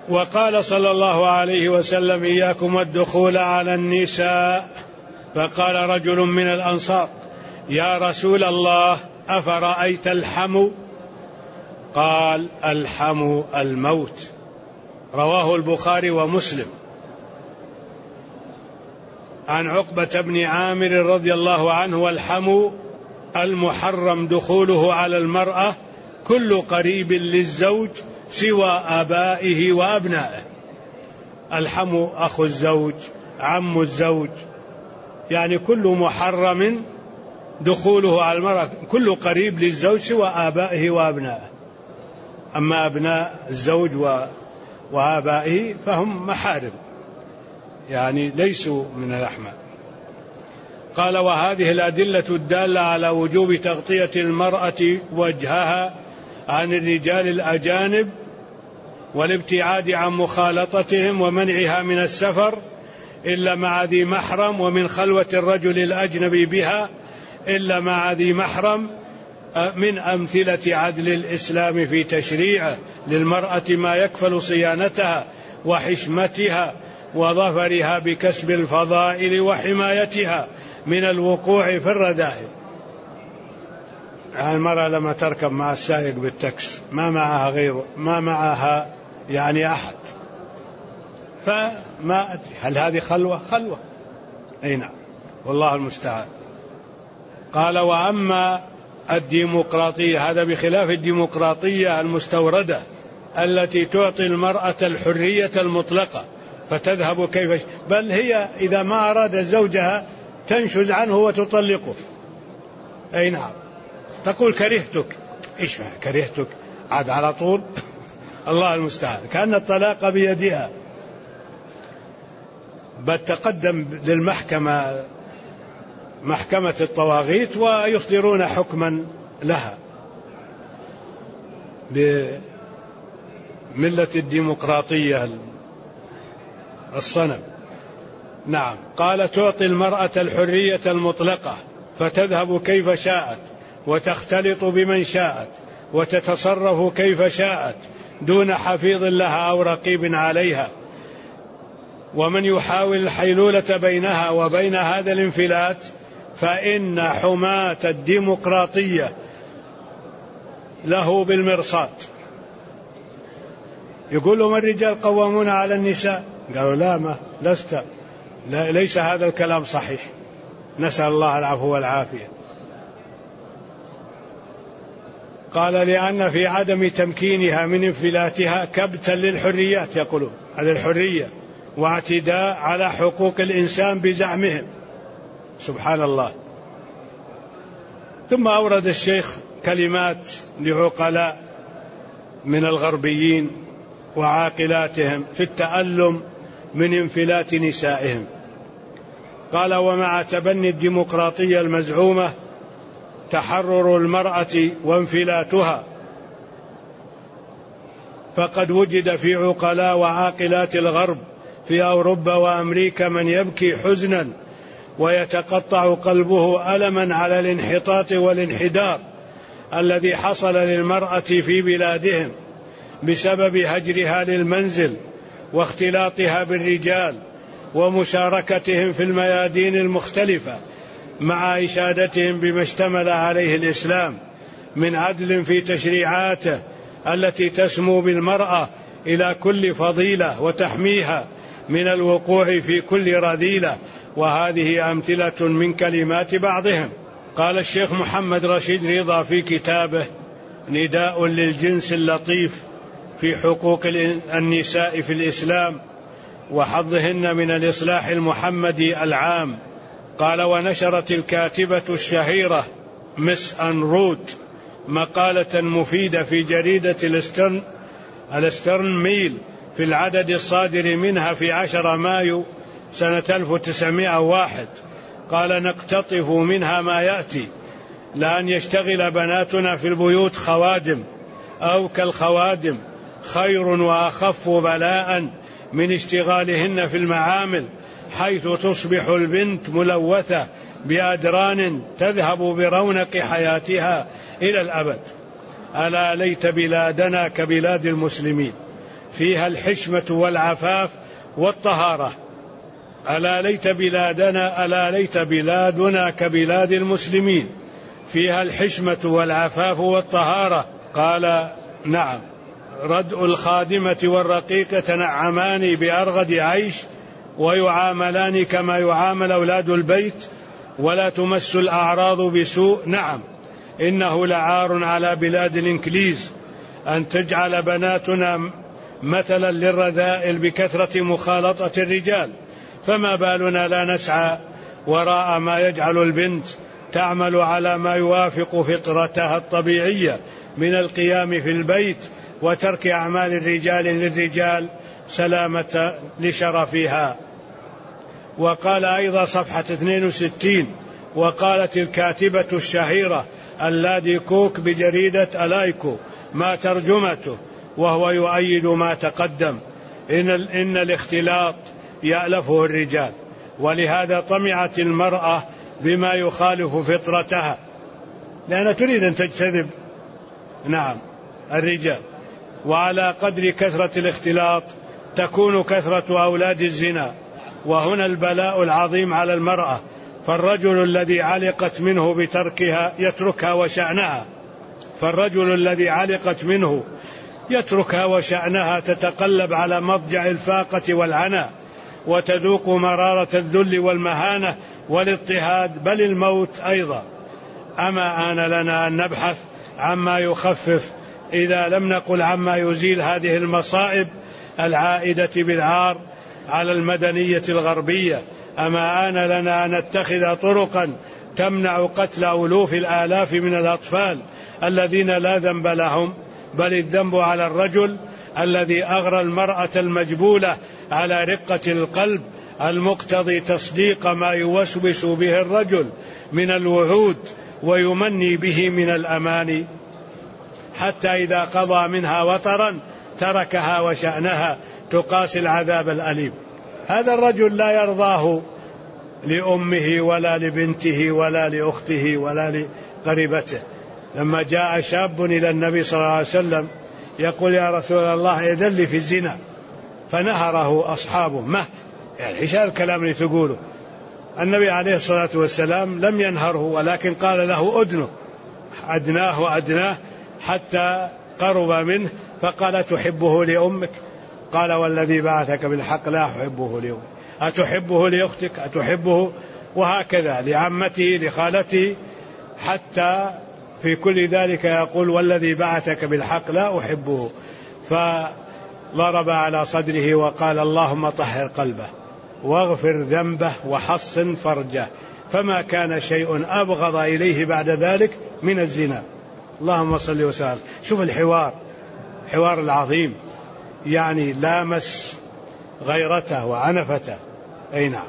وقال صلى الله عليه وسلم: إياكم والدخول على النساء. فقال رجل من الأنصار: يا رسول الله، أفرأيت الحمو؟ قال: الحمو الموت. رواه البخاري ومسلم. عن عقبة بن عامر رضي الله عنه: والحمو المحرم دخوله على المرأة كل قريب للزوج سوى آبائه وأبنائه. الحمو أخو الزوج، عم الزوج، يعني كل محرم دخوله على المرأة، كل قريب للزوج سوى آبائه وأبنائه. أما أبناء الزوج وآبائه فهم محارم، يعني ليسوا من الأحمال. قال: وهذه الأدلة الدالة على وجوب تغطية المرأة وجهها عن الرجال الأجانب والابتعاد عن مخالطتهم ومنعها من السفر إلا مع ذي محرم، ومن خلوة الرجل الأجنبي بها إلا مع ذي محرم، من أمثلة عدل الإسلام في تشريعه للمرأة ما يكفل صيانتها وحشمتها وظفرها بكسب الفضائل وحمايتها من الوقوع في الرذائل. المرأة لما تركب مع السائق بالتاكس ما معها غيره، ما معها يعني أحد، فما أدري هل هذه خلوة؟ أي نعم، والله المستعان. قال: وأما الديمقراطية، هذا بخلاف الديمقراطية المستوردة التي تعطي المرأة الحرية المطلقة فتذهب كيف، بل هي إذا ما أراد زوجها تنشز عنه وتطلقه. أي نعم، تقول كرهتك. إيش كرهتك؟ عاد على طول. الله المستعان، كأن الطلاق بيدها. بل تقدم للمحكمة، محكمة الطواغيت، ويصدرون حكما لها بملة الديمقراطية الصنم. نعم. قال: تعطي المرأة الحرية المطلقة فتذهب كيف شاءت وتختلط بمن شاءت وتتصرف كيف شاءت دون حفيظ لها أو رقيب عليها. ومن يحاول الحيلولة بينها وبين هذا الانفلات فإن حماة الديمقراطية له بالمرصاد. يقولون الرجال قوامون على النساء، قالوا لا، ما لست، لا، ليس هذا الكلام صحيح، نسأل الله العفو والعافية. قال: لأن في عدم تمكينها من انفلاتها كبتا للحريات، يقولون هذه الحرية، واعتداء على حقوق الإنسان بزعمهم. سبحان الله. ثم أورد الشيخ كلمات لعقلاء من الغربيين وعاقلاتهم في التألم من انفلات نسائهم. قال: ومع تبني الديمقراطية المزعومة تحرر المرأة وانفلاتها، فقد وجد في عقلاء وعاقلات الغرب في أوروبا وأمريكا من يبكي حزنا ويتقطع قلبه ألما على الانحطاط والانحدار الذي حصل للمرأة في بلادهم بسبب هجرها للمنزل واختلاطها بالرجال ومشاركتهم في الميادين المختلفة، مع إشادتهم بما اشتمل عليه الإسلام من عدل في تشريعاته التي تسمو بالمرأة إلى كل فضيلة وتحميها من الوقوع في كل رذيلة. وهذه أمثلة من كلمات بعضهم. قال الشيخ محمد رشيد رضا في كتابه نداء للجنس اللطيف في حقوق النساء في الإسلام وحظهن من الإصلاح المحمدي العام، قال: ونشرت الكاتبة الشهيرة مس أن روت مقالة مفيدة في جريدة السترن ميل في العدد الصادر منها في 10 مايو سنة 1901. قال: نقتطف منها ما يأتي: لأن يشتغل بناتنا في البيوت خوادم أو كالخوادم خير وأخف بلاء من اشتغالهن في المعامل، حيث تصبح البنت ملوثة بأدران تذهب برونق حياتها إلى الأبد. ألا ليت بلادنا كبلاد المسلمين. فيها الحشمة والعفاف والطهارة. ألا ليت بلادنا كبلاد المسلمين فيها الحشمة والعفاف والطهارة. قال نعم. ردء الخادمة والرقيق تنعمان بأرغد عيش ويعاملان كما يعامل أولاد البيت ولا تمس الأعراض بسوء. نعم، إنه لعار على بلاد الإنكليز أن تجعل بناتنا مثلا للرذائل بكثرة مخالطة الرجال، فما بالنا لا نسعى وراء ما يجعل البنت تعمل على ما يوافق فطرتها الطبيعية من القيام في البيت وترك أعمال الرجال للرجال سلامة لشرفها. وقال أيضا صفحة 62: وقالت الكاتبة الشهيرة اللادي كوك بجريدة ألايكو ما ترجمته وهو يؤيد ما تقدم: إن الاختلاط يألفه الرجال، ولهذا طمعت المرأة بما يخالف فطرتها لأنها تريد أن تجتذب نعم الرجال. وعلى قدر كثرة الاختلاط تكون كثرة أولاد الزنا، وهنا البلاء العظيم على المرأة. فالرجل الذي علقت منه بتركها يتركها وشأنها، فالرجل الذي علقت منه يتركها وشأنها تتقلب على مضجع الفاقة والعناء وتذوق مرارة الذل والمهانة والاضطهاد بل الموت أيضا. أما آن لنا أن نبحث عما يخفف إذا لم نقل عما يزيل هذه المصائب العائدة بالعار على المدنية الغربية. أما آن لنا أن نتخذ طرقا تمنع قتل ألوف الآلاف من الأطفال الذين لا ذنب لهم، بل الذنب على الرجل الذي أغرى المرأة المجبولة على رقة القلب المقتضي تصديق ما يوسوس به الرجل من الوعود ويمني به من الأماني، حتى إذا قضى منها وطرا تركها وشأنها تقاسي العذاب الأليم. هذا الرجل لا يرضاه لأمه ولا لبنته ولا لأخته ولا لقريبته. لما جاء شاب إلى النبي صلى الله عليه وسلم يقول: يا رسول الله إذن لي في الزنا، فنهره أصحابه. ما يعني إيش الكلام اللي تقوله؟ النبي عليه الصلاة والسلام لم ينهره، ولكن قال له: أدناه حتى قرب منه، فقال: تحبه لأمك؟ قال: والذي بعثك بالحق لا أحبه لأمك. أتحبه لأختك؟ أتحبه؟ وهكذا لعمته لخالته، حتى في كل ذلك يقول: والذي بعثك بالحق لا أحبه. فضرب على صدره وقال: اللهم طهر قلبه واغفر ذنبه وحصن فرجه، فما كان شيء أبغض إليه بعد ذلك من الزنا. اللهم صل وسلم. شوف الحوار العظيم، يعني لامس غيرته وعنفته. أي نعم.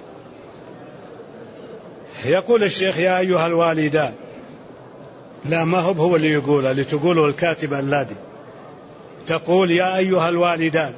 يقول الشيخ: يا أيها الوالدان. لا، ما هو اللي يقوله، اللي تقوله الكاتبة اللادي. تقول: يا أيها الوالدان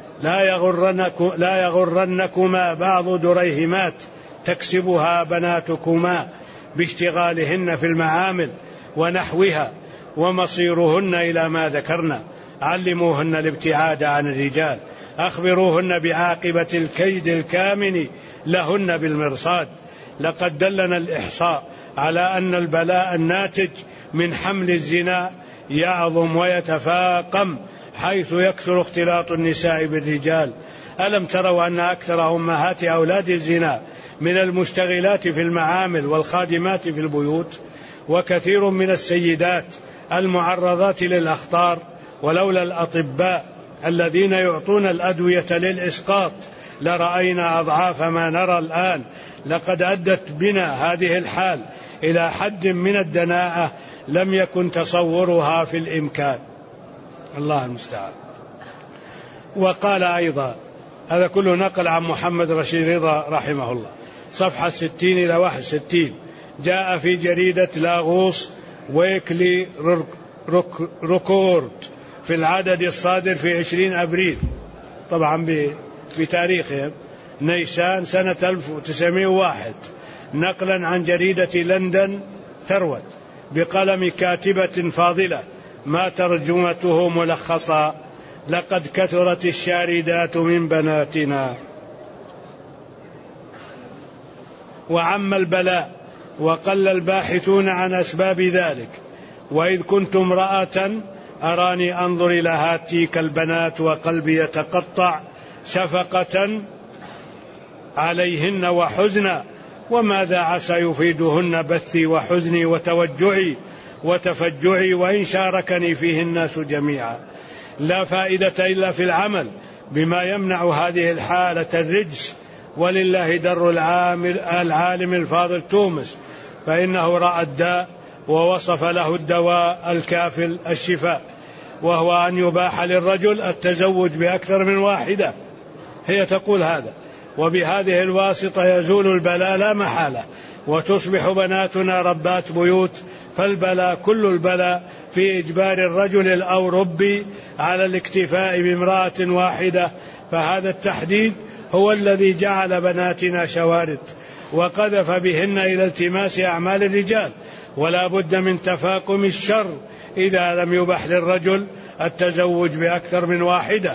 لا يغرنكما بعض دريهمات تكسبها بناتكما باشتغالهن في المعامل ونحوها ومصيرهن إلى ما ذكرنا. علموهن الابتعاد عن الرجال، أخبروهن بعاقبة الكيد الكامن لهن بالمرصاد. لقد دلنا الإحصاء على أن البلاء الناتج من حمل الزنا يعظم ويتفاقم، حيث يكثر اختلاط النساء بالرجال. ألم تروا أن أكثر أمهات أولاد الزنا من المشتغلات في المعامل والخادمات في البيوت، وكثير من السيدات المعرضات للأخطار؟ ولولا الأطباء الذين يعطون الأدوية للإسقاط لرأينا أضعاف ما نرى الآن. لقد أدت بنا هذه الحال إلى حد من الدناءة لم يكن تصورها في الإمكان. الله المستعان. وقال أيضا، هذا كله نقل عن محمد رشيد رضا رحمه الله، صفحة 60 إلى 61: جاء في جريدة لاغوس ويكلي ريكورد في العدد الصادر في 20 أبريل، طبعا بتاريخهم نيسان سنة 1901، نقلا عن جريدة لندن ثروت بقلم كاتبة فاضلة، ما ترجمته ملخصا: لقد كثرت الشاردات من بناتنا. وعم البلاء وقل الباحثون عن أسباب ذلك. وإذ كنت امرأة أراني أنظر إلى هاتيك البنات وقلبي يتقطع شفقة عليهن وحزنا، وماذا عسى يفيدهن بثي وحزني وتوجعي وتفجعي وإن شاركني فيه الناس جميعا. لا فائدة إلا في العمل بما يمنع هذه الحالة الرجس. ولله در العالم الفاضل تومس، فإنه رأى الداء ووصف له الدواء الكافل الشفاء، وهو أن يباح للرجل التزوج بأكثر من واحدة. هي تقول هذا، وبهذه الواسطة يزول البلاء لا محالة، وتصبح بناتنا ربات بيوت. فالبلاء كل البلاء في إجبار الرجل الأوروبي على الاكتفاء بامرأة واحدة. فهذا التحديد هو الذي جعل بناتنا شوارد وقذف بهن إلى التماس أعمال الرجال. ولا بد من تفاقم الشر إذا لم يبح للرجل التزوج بأكثر من واحدة.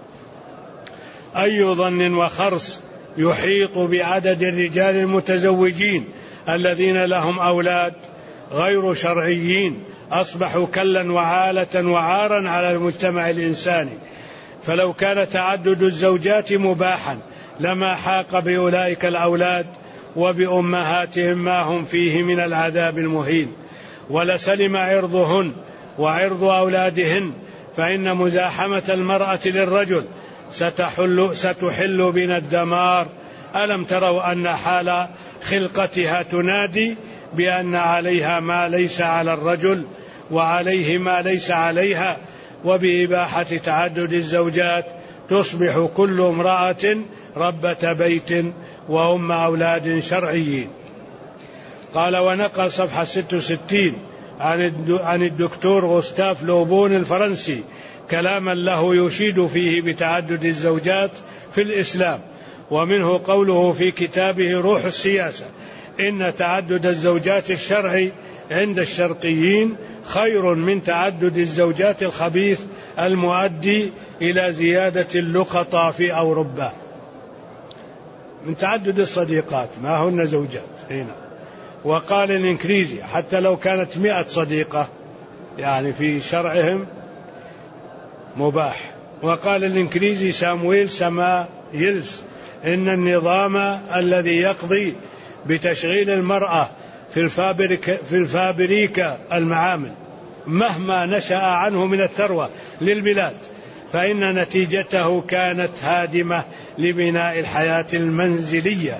أي ظن وخرص يحيط بعدد الرجال المتزوجين الذين لهم أولاد غير شرعيين أصبحوا كلا وعالة وعارا على المجتمع الإنساني. فلو كان تعدد الزوجات مباحا لما حاق بأولئك الأولاد وبأمهاتهم ما هم فيه من العذاب المهين، ولسلم عرضهن وعرض أولادهن. فإن مزاحمة المرأة للرجل ستحل بنا الدمار. ألم تروا أن حال خلقتها تنادي بأن عليها ما ليس على الرجل وعليه ما ليس عليها. وبإباحة تعدد الزوجات تصبح كل امرأة ربة بيت وأم أولاد شرعيين. قال ونقل صفحة 66 عن الدكتور غوستاف لوبون الفرنسي كلاما له يشيد فيه بتعدد الزوجات في الإسلام، ومنه قوله في كتابه روح السياسة: إن تعدد الزوجات الشرعي عند الشرقيين خير من تعدد الزوجات الخبيث المؤدي إلى زيادة اللقطة في أوروبا. من تعدد الصديقات ما هن زوجات هنا. وقال الإنكريزي حتى لو كانت 100 صديقة يعني في شرعهم مباح. وقال الإنكريزي سامويل سمايلز إن النظام الذي يقضي بتشغيل المرأة في الفابريكا المعامل مهما نشأ عنه من الثروة للبلاد فإن نتيجته كانت هادمة لبناء الحياة المنزلية،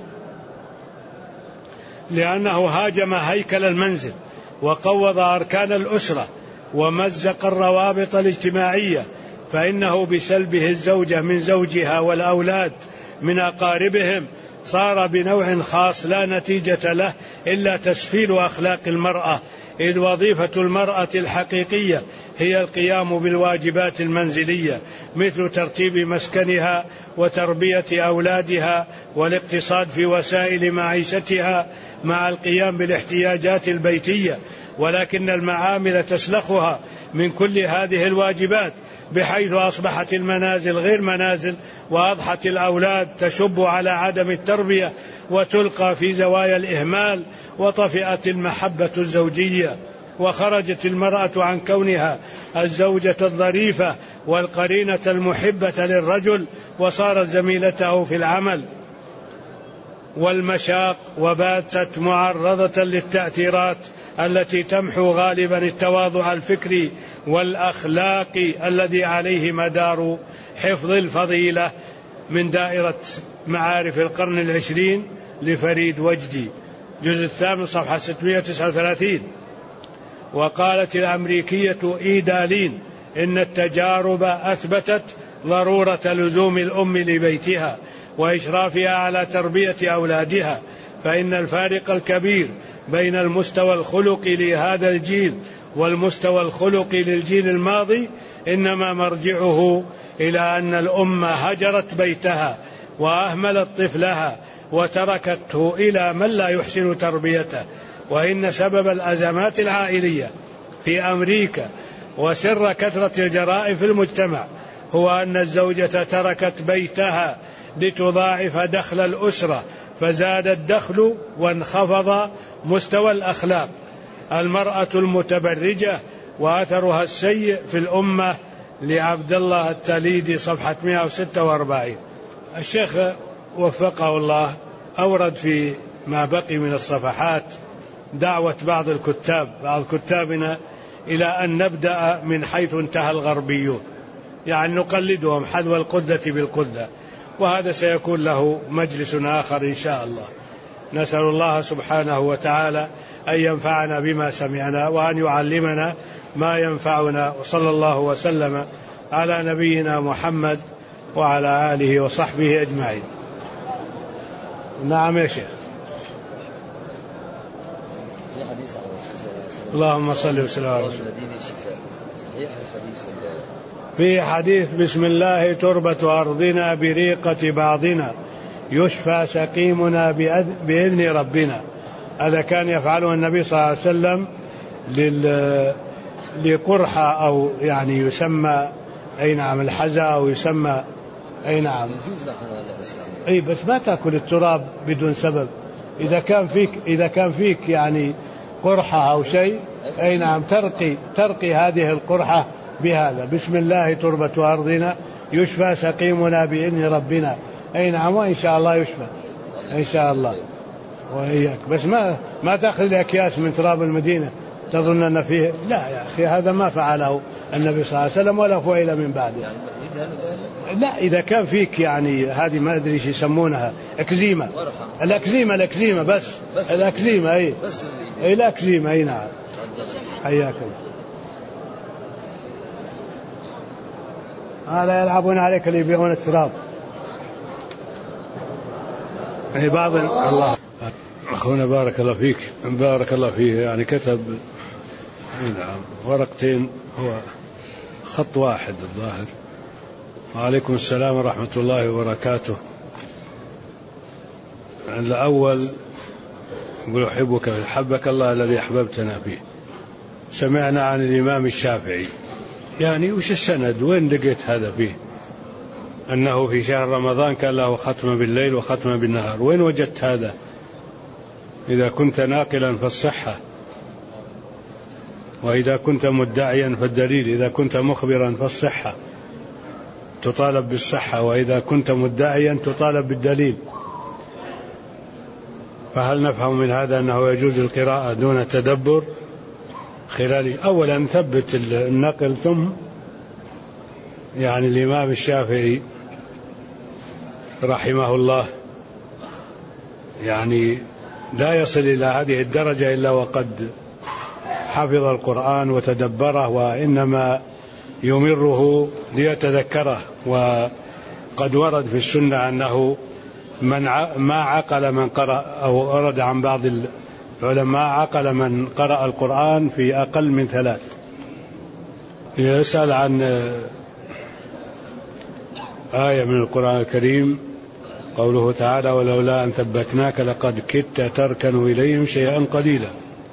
لأنه هاجم هيكل المنزل وقوض أركان الأسرة ومزق الروابط الاجتماعية. فإنه بسلبه الزوجة من زوجها والأولاد من أقاربهم صار بنوع خاص لا نتيجة له إلا تسفيل أخلاق المرأة، إذ وظيفة المرأة الحقيقية هي القيام بالواجبات المنزلية مثل ترتيب مسكنها وتربية أولادها والاقتصاد في وسائل معيشتها مع القيام بالاحتياجات البيتية. ولكن المعامل تسلخها من كل هذه الواجبات بحيث أصبحت المنازل غير منازل، وأضحت الأولاد تشب على عدم التربية وتلقى في زوايا الإهمال، وطفئت المحبة الزوجية، وخرجت المرأة عن كونها الزوجة الظريفة والقرينة المحبة للرجل وصارت زميلته في العمل والمشاق، وباتت معرضة للتأثيرات التي تمحو غالبا التواضع الفكري والأخلاقي الذي عليه مدار حفظ الفضيلة. من دائرة معارف القرن العشرين لفريد وجدي، جزء الثامن صفحة 639. وقالت الأمريكية إيدالين إن التجارب أثبتت ضرورة لزوم الأم لبيتها وإشرافها على تربية أولادها، فإن الفارق الكبير بين المستوى الخلقي لهذا الجيل والمستوى الخلقي للجيل الماضي إنما مرجعه إلى أن الأم هجرت بيتها وأهملت طفلها وتركته إلى من لا يحسن تربيته. وإن سبب الأزمات العائلية في أمريكا وسر كثرة الجرائم في المجتمع هو أن الزوجة تركت بيتها لتضاعف دخل الأسرة فزاد الدخل وانخفض مستوى الأخلاق. المرأة المتبرجة وأثرها السيء في الأمة، لعبد الله التليدي صفحة 146. الشيخ وفقه الله أورد في ما بقي من الصفحات دعوة بعض كتابنا إلى أن نبدأ من حيث انتهى الغربيون، يعني نقلدهم حذو القدة بالقدة، وهذا سيكون له مجلس آخر إن شاء الله. نسأل الله سبحانه وتعالى أن ينفعنا بما سمعنا وأن يعلمنا ما ينفعنا، وصلى الله وسلم على نبينا محمد وعلى آله وصحبه أجمعين. نعم يا شيخ. في حديث عن الرسول صلى الله عليه وسلم اللهم صل وسلم على رسول المدينة شفاء، صحيح الحديث ولا؟ في حديث بسم الله تربة أرضنا بريقة بعضنا يشفى سقيمنا بإذن ربنا. هذا كان يفعله النبي صلى الله عليه وسلم لقرحة أو يعني يسمى أي نعم الحزى أو يسمى أي نعم أي، بس ما تأكل التراب بدون سبب. إذا كان فيك يعني قرحة أو شيء أي نعم ترقي هذه القرحة بهذا بسم الله تربة أرضنا يشفى سقيمنا بإذن ربنا أي نعم، وإن شاء الله يشفى إن شاء الله وإياك. بس ما تأخذ الأكياس من تراب المدينة تظن أن فيه، لا يا أخي هذا ما فعله النبي صلى الله عليه وسلم ولا فعل من بعده. لا إذا كان فيك يعني هذه ما أدري ايش يسمونها أكزيمة، الأكزيمة بس الأكزيمة أي الأكزيمة أي نعم. حياكم. هذا يلعبون عليك اللي يبيعون التراب. أي بعض الله أخونا بارك الله فيك بارك الله فيه، يعني كتب نعم ورقتين هو خط واحد الظاهر. وعليكم السلام ورحمة الله وبركاته. الأول يقول أحبك حبك الله الذي أحببتنا فيه. سمعنا عن الإمام الشافعي، يعني وش السند وين لقيت هذا فيه أنه في شهر رمضان كان له ختمة بالليل وختمة بالنهار؟ وين وجدت هذا؟ إذا كنت ناقلا فالصحة، وإذا كنت مدعيا فالدليل، إذا كنت مخبرا فالصحة تطالب بالصحة، وإذا كنت مدعيا تطالب بالدليل. فهل نفهم من هذا أنه يجوز القراءة دون تدبر خلال أولا ثبت النقل، ثم يعني الإمام الشافعي رحمه الله يعني لا يصل إلى هذه الدرجة إلا وقد حفظ القرآن وتدبره، وإنما يمره ليتذكره. وقد ورد في السنة أنه ما عقل من قرأ، أو ورد عن بعض العلماء عقل من قرأ القرآن في أقل من 3. يسأل عن آية من القرآن الكريم قوله تعالى ولولا أن ثبتناك لقد كدت تركن إليهم شيئا قليلا.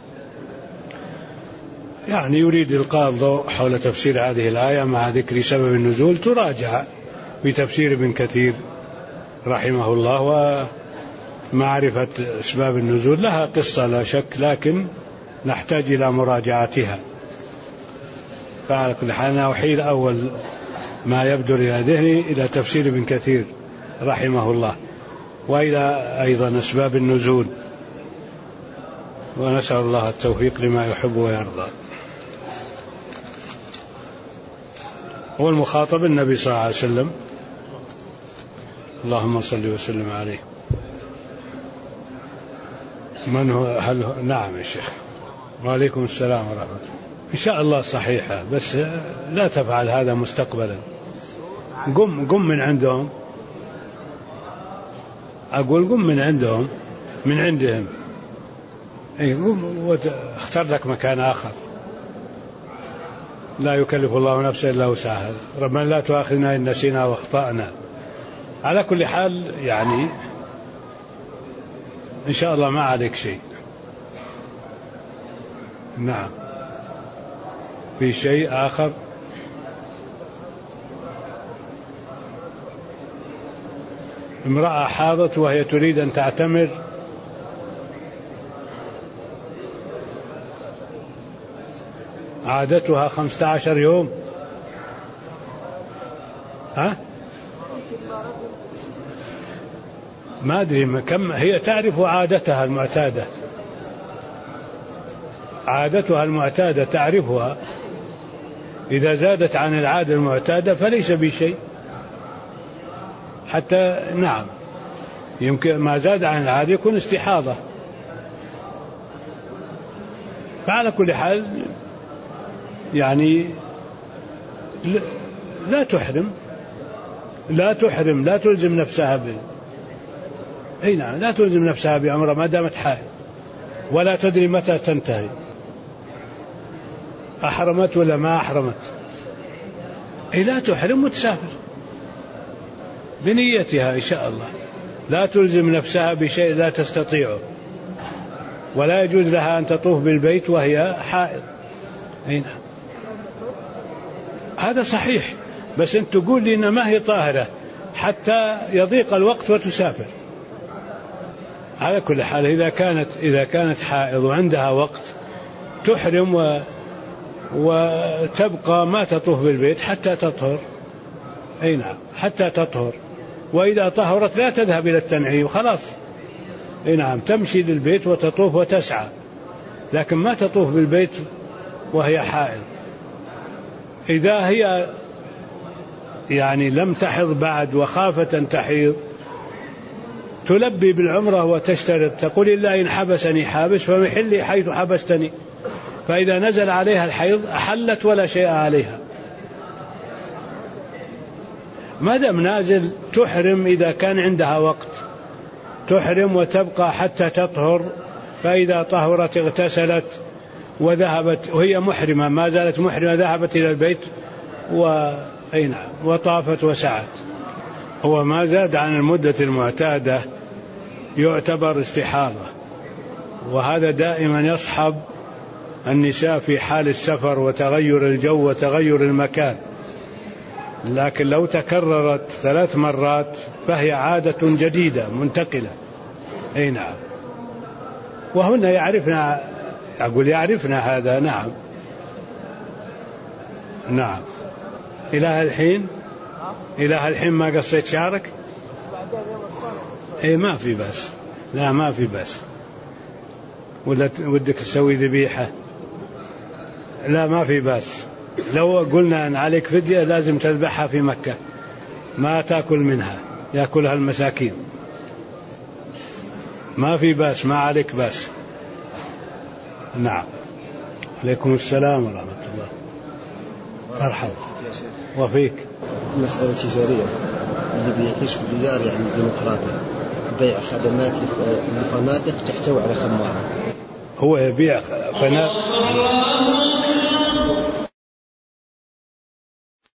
يعني يريد إلقاء الضوء حول تفسير هذه الآية مع ذكر سبب النزول، تراجع بتفسير ابن كثير رحمه الله، ومعرفة أسباب النزول لها قصة لا شك، لكن نحتاج إلى مراجعتها. فعلى كل حال أنا أحيل أول ما يبدر إلى ذهني إلى تفسير ابن كثير رحمه الله، وإلى أيضا أسباب النزول، ونسأل الله التوفيق لما يحب ويرضى. والمخاطب النبي صلى الله عليه وسلم، اللهم صل وسلم عليه. من هو؟ نعم يا شيخ. وعليكم السلام ورحمة الله. إن شاء الله صحيحة، بس لا تفعل هذا مستقبلا. قم من عندهم، أقول قم من عندهم من عندهم، قم واختار لك مكان آخر. لا يكلف الله نفسا إلا وسعها، ربنا لا تؤاخذنا إن نسينا واخطأنا. على كل حال يعني إن شاء الله ما عليك شيء. نعم. في شيء آخر؟ امرأة حاضت وهي تريد أن تعتمر عادتها 15 يوم. ما أدري كم هي تعرف عادتها المعتادة، عادتها المعتادة تعرفها، إذا زادت عن العادة المعتادة فليس بشيء، حتى نعم يمكن ما زاد عن العادة يكون استحاضة. فعلى كل حال يعني لا تحرم لا تلزم نفسها أي نعم لا تلزم نفسها بعمرة ما دامت حائض، ولا تدري متى تنتهي، أحرمت ولا ما أحرمت. لا تحرم وتسافر بنيتها إن شاء الله، لا تلزم نفسها بشيء لا تستطيعه، ولا يجوز لها أن تطوف بالبيت وهي حائض. أي نعم هذا صحيح، بس أنت تقول لي إن ما هي طاهرة حتى يضيق الوقت وتسافر. على كل حال إذا كانت حائض وعندها وقت تحرم وتبقى ما تطوف بالبيت حتى تطهر. أي نعم حتى تطهر، وإذا طهرت لا تذهب إلى التنعيم خلاص. أي نعم تمشي للبيت وتطوف وتسعى، لكن ما تطوف بالبيت وهي حائض. إذا هي يعني لم تحض بعد وخافت أن تحيض تلبي بالعمرة وتشترط، تقول إلا إن حبسني حابس فمحلي حيث حبستني، فإذا نزل عليها الحيض أحلت ولا شيء عليها. ما دام نازل تحرم إذا كان عندها وقت، تحرم وتبقى حتى تطهر، فإذا طهرت اغتسلت وذهبت وهي محرمة ما زالت محرمة، ذهبت إلى البيت وطافت وسعت. هو ما زاد عن المدة المعتادة يعتبر استحاضة، وهذا دائما يصحب النساء في حال السفر وتغير الجو وتغير المكان، لكن لو تكررت 3 مرات فهي عادة جديدة منتقلة. أي نعم، وهن يعرفنا هذا. نعم نعم. إلى الحين ما قصيت شعرك؟ ما في بس، لا ما في بس. ولا ودك تسوي ذبيحة؟ لا ما في بس. لو قلنا أن عليك فدية لازم تذبحها في مكة، ما تأكل منها، يأكلها المساكين. ما في بس، ما عليك بس. نعم. عليكم السلام ورحمة الله. مرحبا. وفيك. مسألة تجارية اللي بيعيش في ديار يعني ديمقراطية، بيع خدمات لفنادق تحتوي على خمارة. هو يبيع فنادق